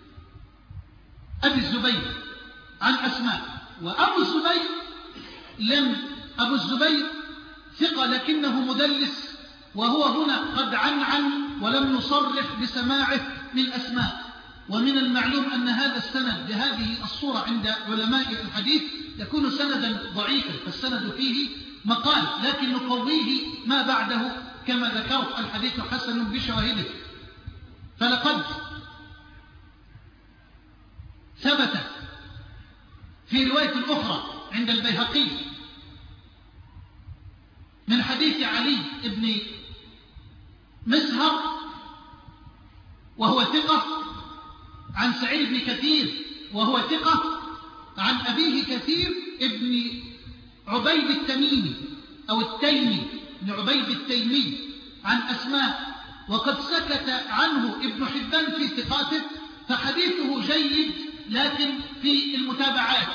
أبي الزبير عن أسماء. وأبو الزبير لم أبو الزبير ثقة لكنه مدلس، وهو هنا قد عنعن ولم يصرح بسماعه من أسماء. ومن المعلوم أن هذا السند بهذه الصورة عند علماء الحديث يكون سندا ضعيفا، فالسند فيه مقال، لكن نقويه ما بعده كما ذكرت. الحديث حسن بشواهده. فلقد ثبت في رواية أخرى عند البيهقي من حديث علي بن مسهر وهو ثقة، عن سعيد بن كثير وهو ثقة، عن أبيه كثير ابن عبيد التميمي أو التيمي بن عبيد التيمي عن أسماء، وقد سكت عنه ابن حبان في ثقاته، فحديثه جيد لكن في المتابعات،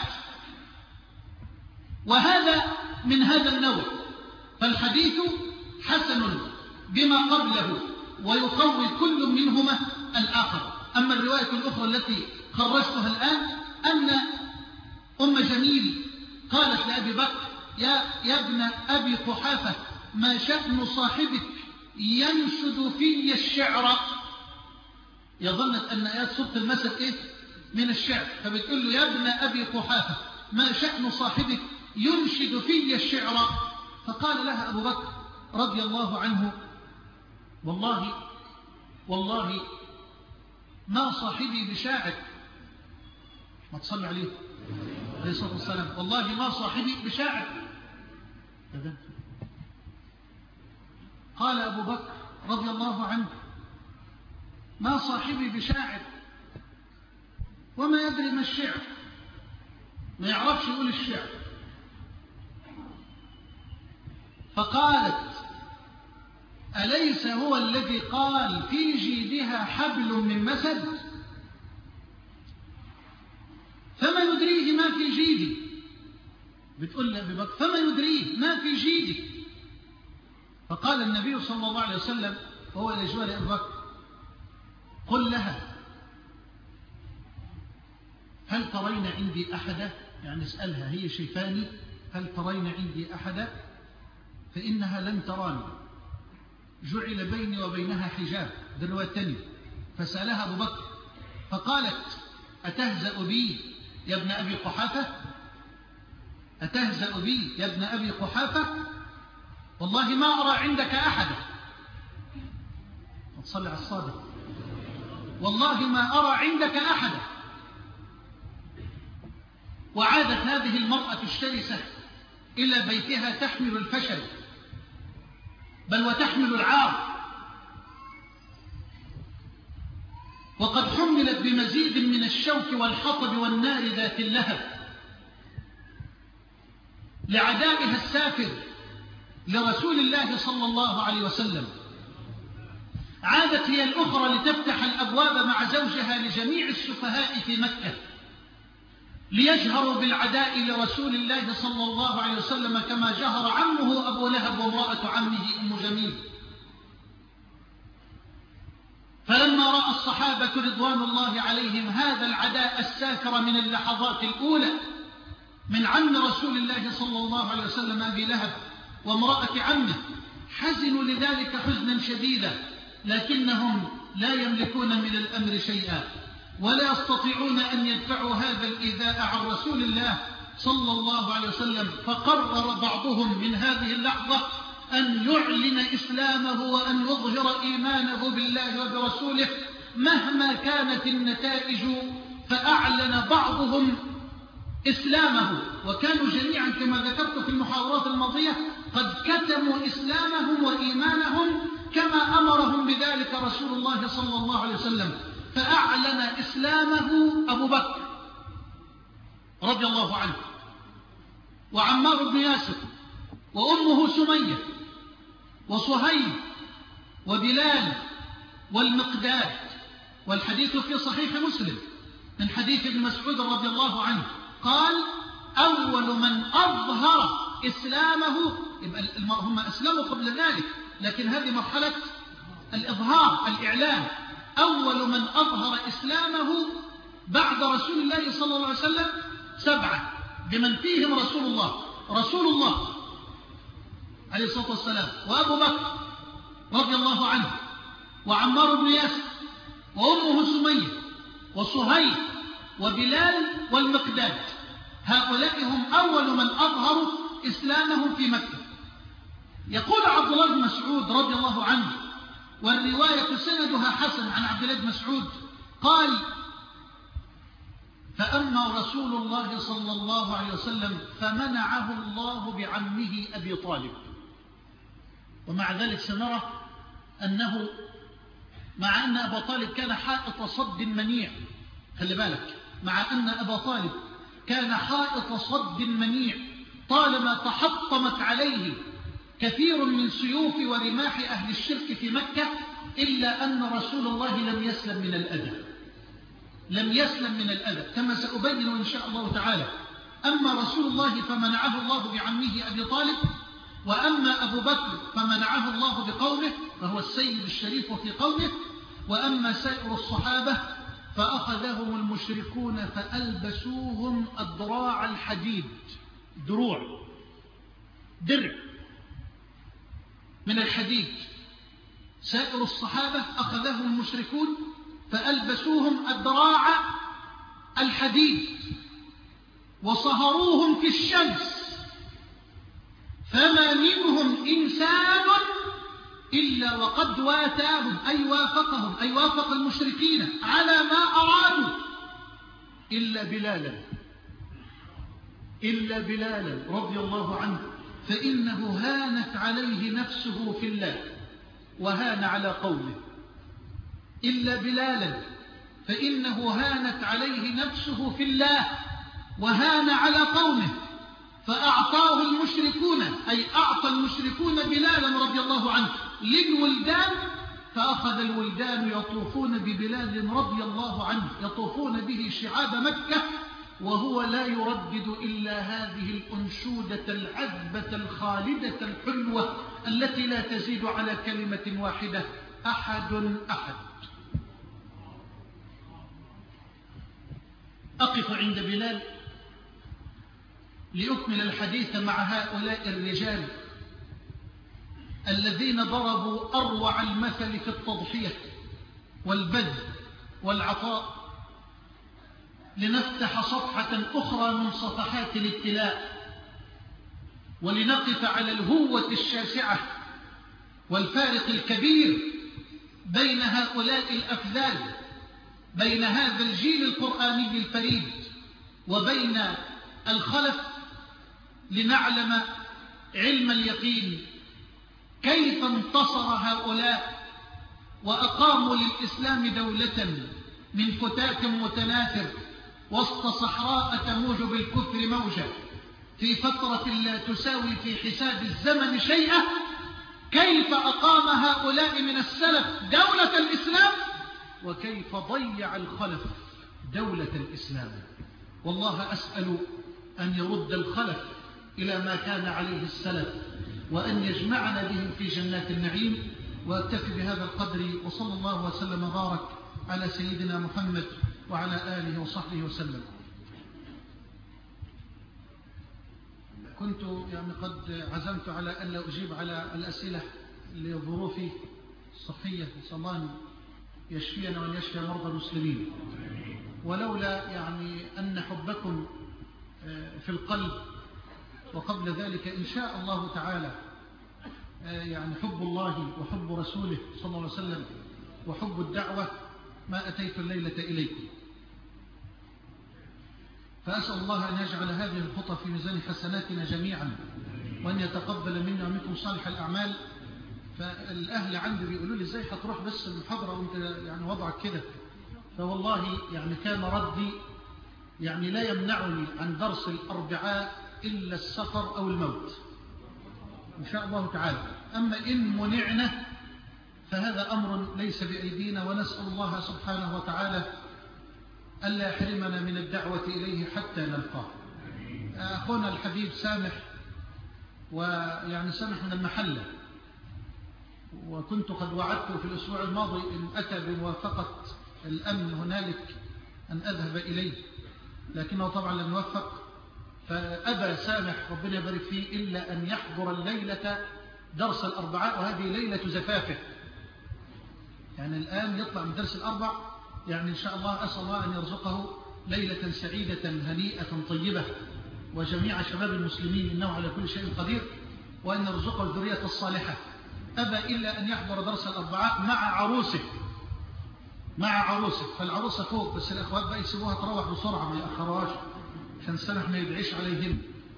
وهذا من هذا النوع. فالحديث حسن بما قبله ويقوي كل منهما الآخر. أما الرواية الأخرى التي خرجتها الآن أن أم جميل قالت لأبي بكر: يا, يا ابن أبي قحافة، ما شأن صاحبك ينشد في الشعر؟ يظنت أن آيات سورة المسد إيه؟ من الشعر، فبتقول له: يا ابن أبي قحافة، ما شأن صاحبك ينشد في الشعر؟ فقال لها أبو بكر رضي الله عنه: والله والله ما صاحبي بشاعر. ما تصلي عليه عليه الصلاة والسلام: والله ما صاحبي بشاعر. قال أبو بكر رضي الله عنه: ما صاحبي بشاعر، وما يدري ما الشعر، ما يعرفش يقول الشعر. فقالت: أليس هو الذي قال في جيدها حبل من مسد؟ فما يدريه ما في جيدي. بتقول لأبي بكر: فما يدريه ما في جيدي. فقال النبي صلى الله عليه وسلم وهو إلى جوار أبي بكر: قل لها: هل ترين عندي أحدا؟ يعني اسألها، هي شايفاني، هل ترين عندي أحدا؟ فإنها لن تراني، جعل بيني وبينها حجاب. ده الرواية الثانية. فسألها أبو بكر فقالت: أتهزأ بي يا ابن أبي قحافة؟ أتهزأ بي يا ابن أبي قحافة؟ والله ما أرى عندك أحدا. تصلي على الصادق. والله ما أرى عندك أحدا. وعادت هذه المرأة الشرسة إلى بيتها تحمل الفشل، بل وتحمل العار، وقد حملت بمزيد من الشوك والحطب والنار ذات اللهب لعدائها السافر لرسول الله صلى الله عليه وسلم. عادت هي الأخرى لتفتح الأبواب مع زوجها لجميع السفهاء في مكة ليجهروا بالعداء لرسول الله صلى الله عليه وسلم كما جهر عمه أبو لهب وامرأة عمه أم جميل. فلما رأى الصحابة رضوان الله عليهم هذا العداء الساكر من اللحظات الأولى من عم رسول الله صلى الله عليه وسلم أبي لهب وامرأة عمه، حزنوا لذلك حزنا شديدا، لكنهم لا يملكون من الأمر شيئا ولا يستطيعون أن يدفعوا هذا الإيذاء عن رسول الله صلى الله عليه وسلم. فقرر بعضهم من هذه اللحظة أن يعلن إسلامه وأن يظهر إيمانه بالله وبرسوله مهما كانت النتائج. فأعلن بعضهم إسلامه، وكانوا جميعا كما ذكرت في المحاورات الماضية قد كتموا إسلامهم وإيمانهم كما أمرهم بذلك رسول الله صلى الله عليه وسلم. فأعلن إسلامه أبو بكر رضي الله عنه، وعمار بن ياسر، وأمه سمية، وصهيب، وبلال، والمقداد. والحديث في صحيح مسلم من حديث ابن مسعود رضي الله عنه قال: أول من أظهر إسلامه، هم أسلموا قبل ذلك لكن هذه مرحلة الإظهار الإعلان، أول من أظهر إسلامه بعد رسول الله صلى الله عليه وسلم سبعة، بمن فيهم رسول الله رسول الله عليه الصلاة والسلام، وأبو بكر رضي الله عنه، وعمار بن ياسر، وأمه سمية، وصهيب، وبلال، والمقداد. هؤلاء هم أول من أظهروا إسلامهم في مكة. يقول عبد الله بن مسعود رضي الله عنه، والرواية سندها حسن عن عبد الله بن مسعود قال: فأما رسول الله صلى الله عليه وسلم فمنعه الله بعمه أبي طالب. ومع ذلك سنرى أنه مع أن أبا طالب كان حائط صد منيع، خلي بالك، مع أن أبا طالب كان حائط صد منيع طالما تحطمت عليه كثير من سيوف ورماح أهل الشرك في مكة، إلا أن رسول الله لم يسلم من الأذى، لم يسلم من الأذى كما سأبين إن شاء الله تعالى. أما رسول الله فمنعه الله بعمه أبي طالب، وأما أبو بكر فمنعه الله بقومه فهو السيد الشريف في قومه، وأما سائر الصحابة فأخذهم المشركون فألبسوهم أدراع الحديد، دروع، درع من الحديد. سائر الصحابة أخذهم المشركون فألبسوهم أدراع الحديد وصهروهم في الشمس، فما منهم إنسان إلا وقد واتاهم، أي وافقهم، أي وافق المشركين على ما أرادوا، إلا بلالا إلا بلالا رضي الله عنه، فإنه هانت عليه نفسه في الله وهان على قومه. إلا بلالا فإنه هانت عليه نفسه في الله وهان على قومه. فأعطاه المشركون، أي أعطى المشركون بلالا رضي الله عنه للولدان، فأخذ الولدان يطوفون ببلال رضي الله عنه، يطوفون به شعاب مكة، وهو لا يردد إلا هذه الأنشودة العذبة الخالدة الحلوة التي لا تزيد على كلمة واحدة: أحد أحد. أقف عند بلال لأكمل الحديث مع هؤلاء الرجال الذين ضربوا أروع المثل في التضحية والبذل والعطاء، لنفتح صفحة أخرى من صفحات الابتلاء، ولنقف على الهوة الشاسعة والفارق الكبير بين هؤلاء الأفذال، بين هذا الجيل القرآني الفريد وبين الخلف، لنعلم علم اليقين كيف انتصر هؤلاء وأقاموا للإسلام دولة من فتات متناثر وسط صحراء تموج بالكفر موجة في فترة لا تساوي في حساب الزمن شيئا. كيف أقام هؤلاء من السلف دولة الإسلام، وكيف ضيع الخلف دولة الإسلام. والله أسأل أن يرد الخلف إلى ما كان عليه السلف، وأن يجمعنا بهم في جنات النعيم. وأكتفي بهذا القدر، وصلى الله وسلم وبارك على سيدنا محمد وعلى آله وصحبه وسلم. كنت يعني قد عزمت على أن لا أجيب على الأسئلة لظروفي الصحية، نسأل الله أن يشفينا وأن يشفي مرضى المسلمين، ولولا يعني أن حبكم في القلب، وقبل ذلك إن شاء الله تعالى يعني حب الله وحب رسوله صلى الله عليه وسلم وحب الدعوة، ما أتيت الليلة إليكم. فأسأل الله أن يجعل هذه الخطى في ميزان حسناتنا جميعا، وأن يتقبل منا ومنكم صالح الأعمال. فالأهل عندي بيقولوا لي إزاي هتروح بس المحاضرة وأنت يعني وضعك كده، فوالله يعني كان ردي يعني لا يمنعني عن درس الأربعاء إلا السفر أو الموت إن شاء الله تعالى. أما إن منعنا فهذا أمر ليس بأيدينا، ونسأل الله سبحانه وتعالى ألا يحرمنا من الدعوة إليه حتى نلقاه. أخونا الحبيب سامح، ويعني سامح من المحلة، وكنت قد وعدته في الأسبوع الماضي إن أتى بموافقة الأمن هنالك أن أذهب إليه، لكنه طبعا لم يوفق، فأبى سامح ربنا يبارك فيه إلا أن يحضر الليلة درس الأربعاء، وهذه ليلة زفافه. يعني الآن يطلع من درس الأربع، يعني إن شاء الله أسأل الله أن يرزقه ليلة سعيدة هنيئة طيبة، وجميع شباب المسلمين إنه على كل شيء قدير، وأن يرزقه الذرية الصالحة. أبى إلا أن يحضر درس الأربعاء مع عروسه مع عروسه فالعروسة فوق، بس الأخوات بقى يسيبوها تروح بسرعة ما يأخرواش عشان سامح ما يدعيش عليهم.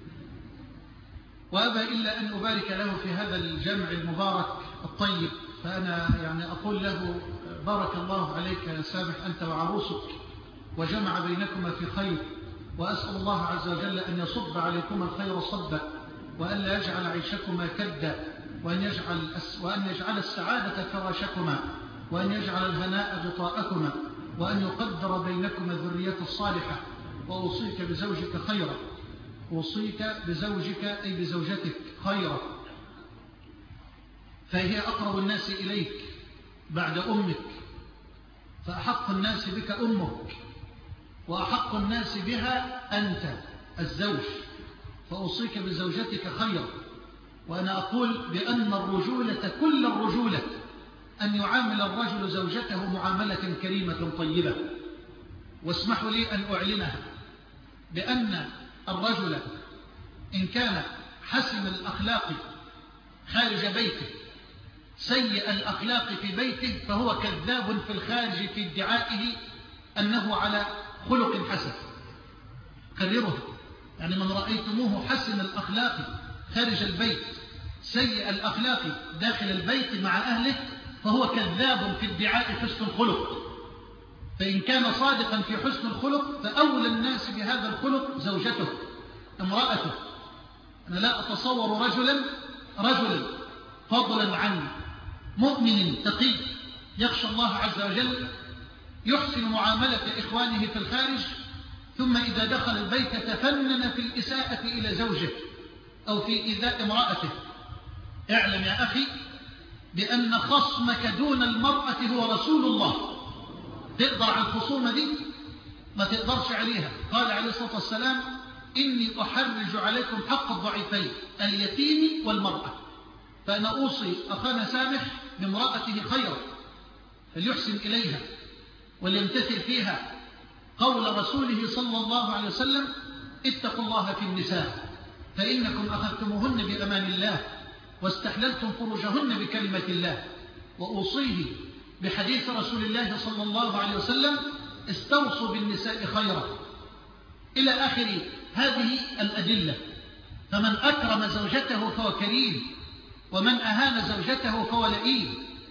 وأبى إلا أن أبارك له في هذا الجمع المبارك الطيب، فأنا يعني أقول له بارك الله عليك يا سامح أنت وعروسك، وجمع بينكما في خير، وأسأل الله عز وجل أن يصب عليكما الخير صبا، وأن لا يجعل عيشكما كدا، وأن يجعل, وأن يجعل السعادة فراشكما، وأن يجعل الهناء بطاءكما، وأن يقدر بينكما الذرية الصالحة. وأوصيك بزوجك خيرا، أوصيك بزوجك أي بزوجتك خيرا، فهي أقرب الناس إليك بعد أمك، فأحق الناس بك أمك، وأحق الناس بها أنت الزوج، فأوصيك بزوجتك خيرا. وأنا أقول بأن الرجولة كل الرجولة أن يعامل الرجل زوجته معاملة كريمة طيبة. واسمحوا لي أن أعلنها بأن الرجل إن كان حسن الأخلاق خارج بيته سيء الأخلاق في بيته فهو كذاب في الخارج في ادعائه أنه على خلق حسن. كررها، يعني من رأيتموه حسن الأخلاق خارج البيت سيء الأخلاق داخل البيت مع أهله فهو كذاب في ادعاء حسن الخلق. فإن كان صادقا في حسن الخلق فأولى الناس بهذا الخلق زوجته امرأته، أنا لا أتصور رجلا رجلا فضلا عن مؤمن تقي يخشى الله عز وجل يحسن معاملة إخوانه في الخارج، ثم إذا دخل البيت تفنن في الإساءة إلى زوجه أو في إيذاء امرأته. اعلم يا أخي بأن خصمك دون المرأة هو رسول الله. تقدر على الخصومة دي؟ ما تقدرش عليها. قال عليه الصلاة والسلام إني أحرج عليكم حق الضعيفين اليتيم والمرأة. فأنا أوصي أخانا سامح بامرأته خيرا فليحسن إليها وليمتثل فيها قول رسوله صلى الله عليه وسلم اتقوا الله في النساء فإنكم أخذتموهن بأمان الله واستحللتم فروجهن بكلمة الله. وأوصيه بحديث رسول الله صلى الله عليه وسلم استوصوا بالنساء خيرا إلى آخر هذه الأدلة. فمن أكرم زوجته فهو كريم، ومن أهان زوجته فهو لئيم،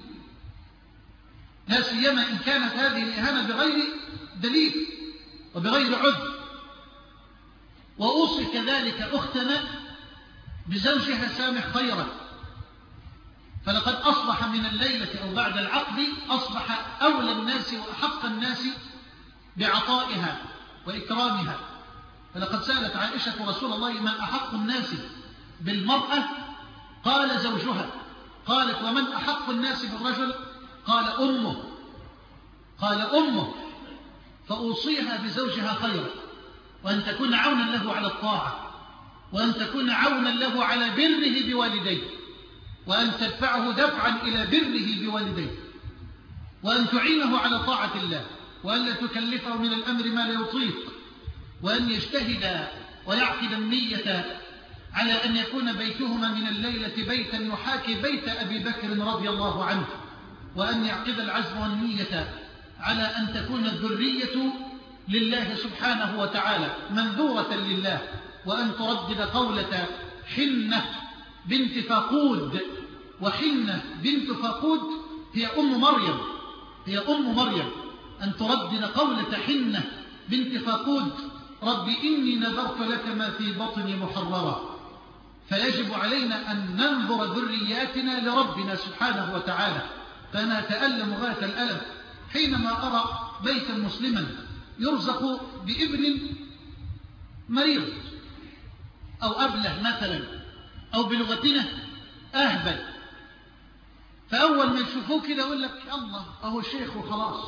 لا سيما إن كانت هذه الإهانة بغير دليل وبغير عذر. وأوصي كذلك أختنا بزوجها سامح خيرا، فلقد أصبح من الليلة أو بعد العقد أصبح أولى الناس وأحق الناس بعطائها وإكرامها. فلقد سألت عائشة رسول الله من أحق الناس بالمرأة؟ قال زوجها. قالت ومن أحق الناس بالرجل؟ قال أمه. قال أمه. فأوصيها بزوجها خيرا، وأن تكون عونا له على الطاعة، وأن تكون عونا له على بره بوالديه، وأن تدفعه دفعا إلى بره بوالديه، وأن تعينه على طاعة الله، وأن لا تكلفه من الأمر ما لا يطيق، وأن يجتهد ويعقد النية على أن يكون بيتهما من الليلة بيتا يحاكي بيت أبي بكر رضي الله عنه، وأن يعقد العزم والنية على أن تكون الذرية لله سبحانه وتعالى منذورة لله، وأن تردد قولة حنة بنت فاقود. وحنة بنت فاقود هي أم مريم، هي أم مريم. أن تردد قولة حنة بنت فاقود رب إني نذرت لك ما في بطني محررا. فيجب علينا أن ننظر ذرياتنا لربنا سبحانه وتعالى. فأنا أتألم غاية الألم حينما أرى بيتا مسلما يرزق بابن مريض أو أبله مثلا، أو بلغتنا أهبل، فأول ما يشوفوه كده يقول لك الله أهو شيخ وخلاص،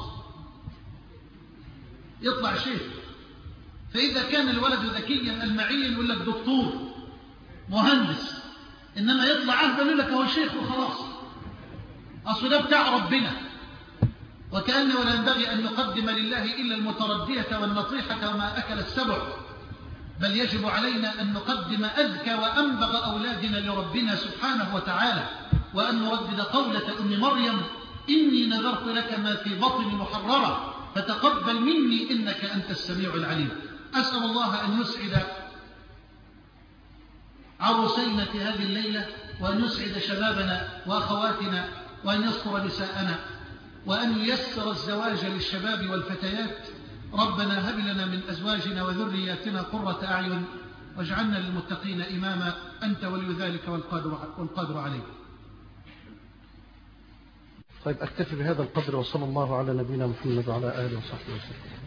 يطلع شيخ. فإذا كان الولد ذكيا المعيا يقول لك دكتور مهندس، إنما يطلع أهبل يقول لك أهو شيخ وخلاص، أصل ده بتاع ربنا. وكأنه لا ينبغي أن نقدم لله إلا المتردية والنطيحة وما أكل السبع، بل يجب علينا أن نقدم أذكى وأنبغ أولادنا لربنا سبحانه وتعالى، وأن نردد قولة أم مريم إني نذرت لك ما في بطني محررا فتقبل مني إنك أنت السميع العليم. أسأل الله أن يسعد عروسينا في هذه الليلة، وأن يسعد شبابنا وأخواتنا، وأن يستر نساءنا، وأن ييسر الزواج للشباب والفتيات. ربنا هب لنا من أزواجنا وذرياتنا قرة أعين واجعلنا للمتقين إماما، أنت ولي ذلك والقادر, والقادر عليه. طيب أكتفي بهذا القدر، وصلى الله على نبينا محمد وعلى آله وصحبه وسلم.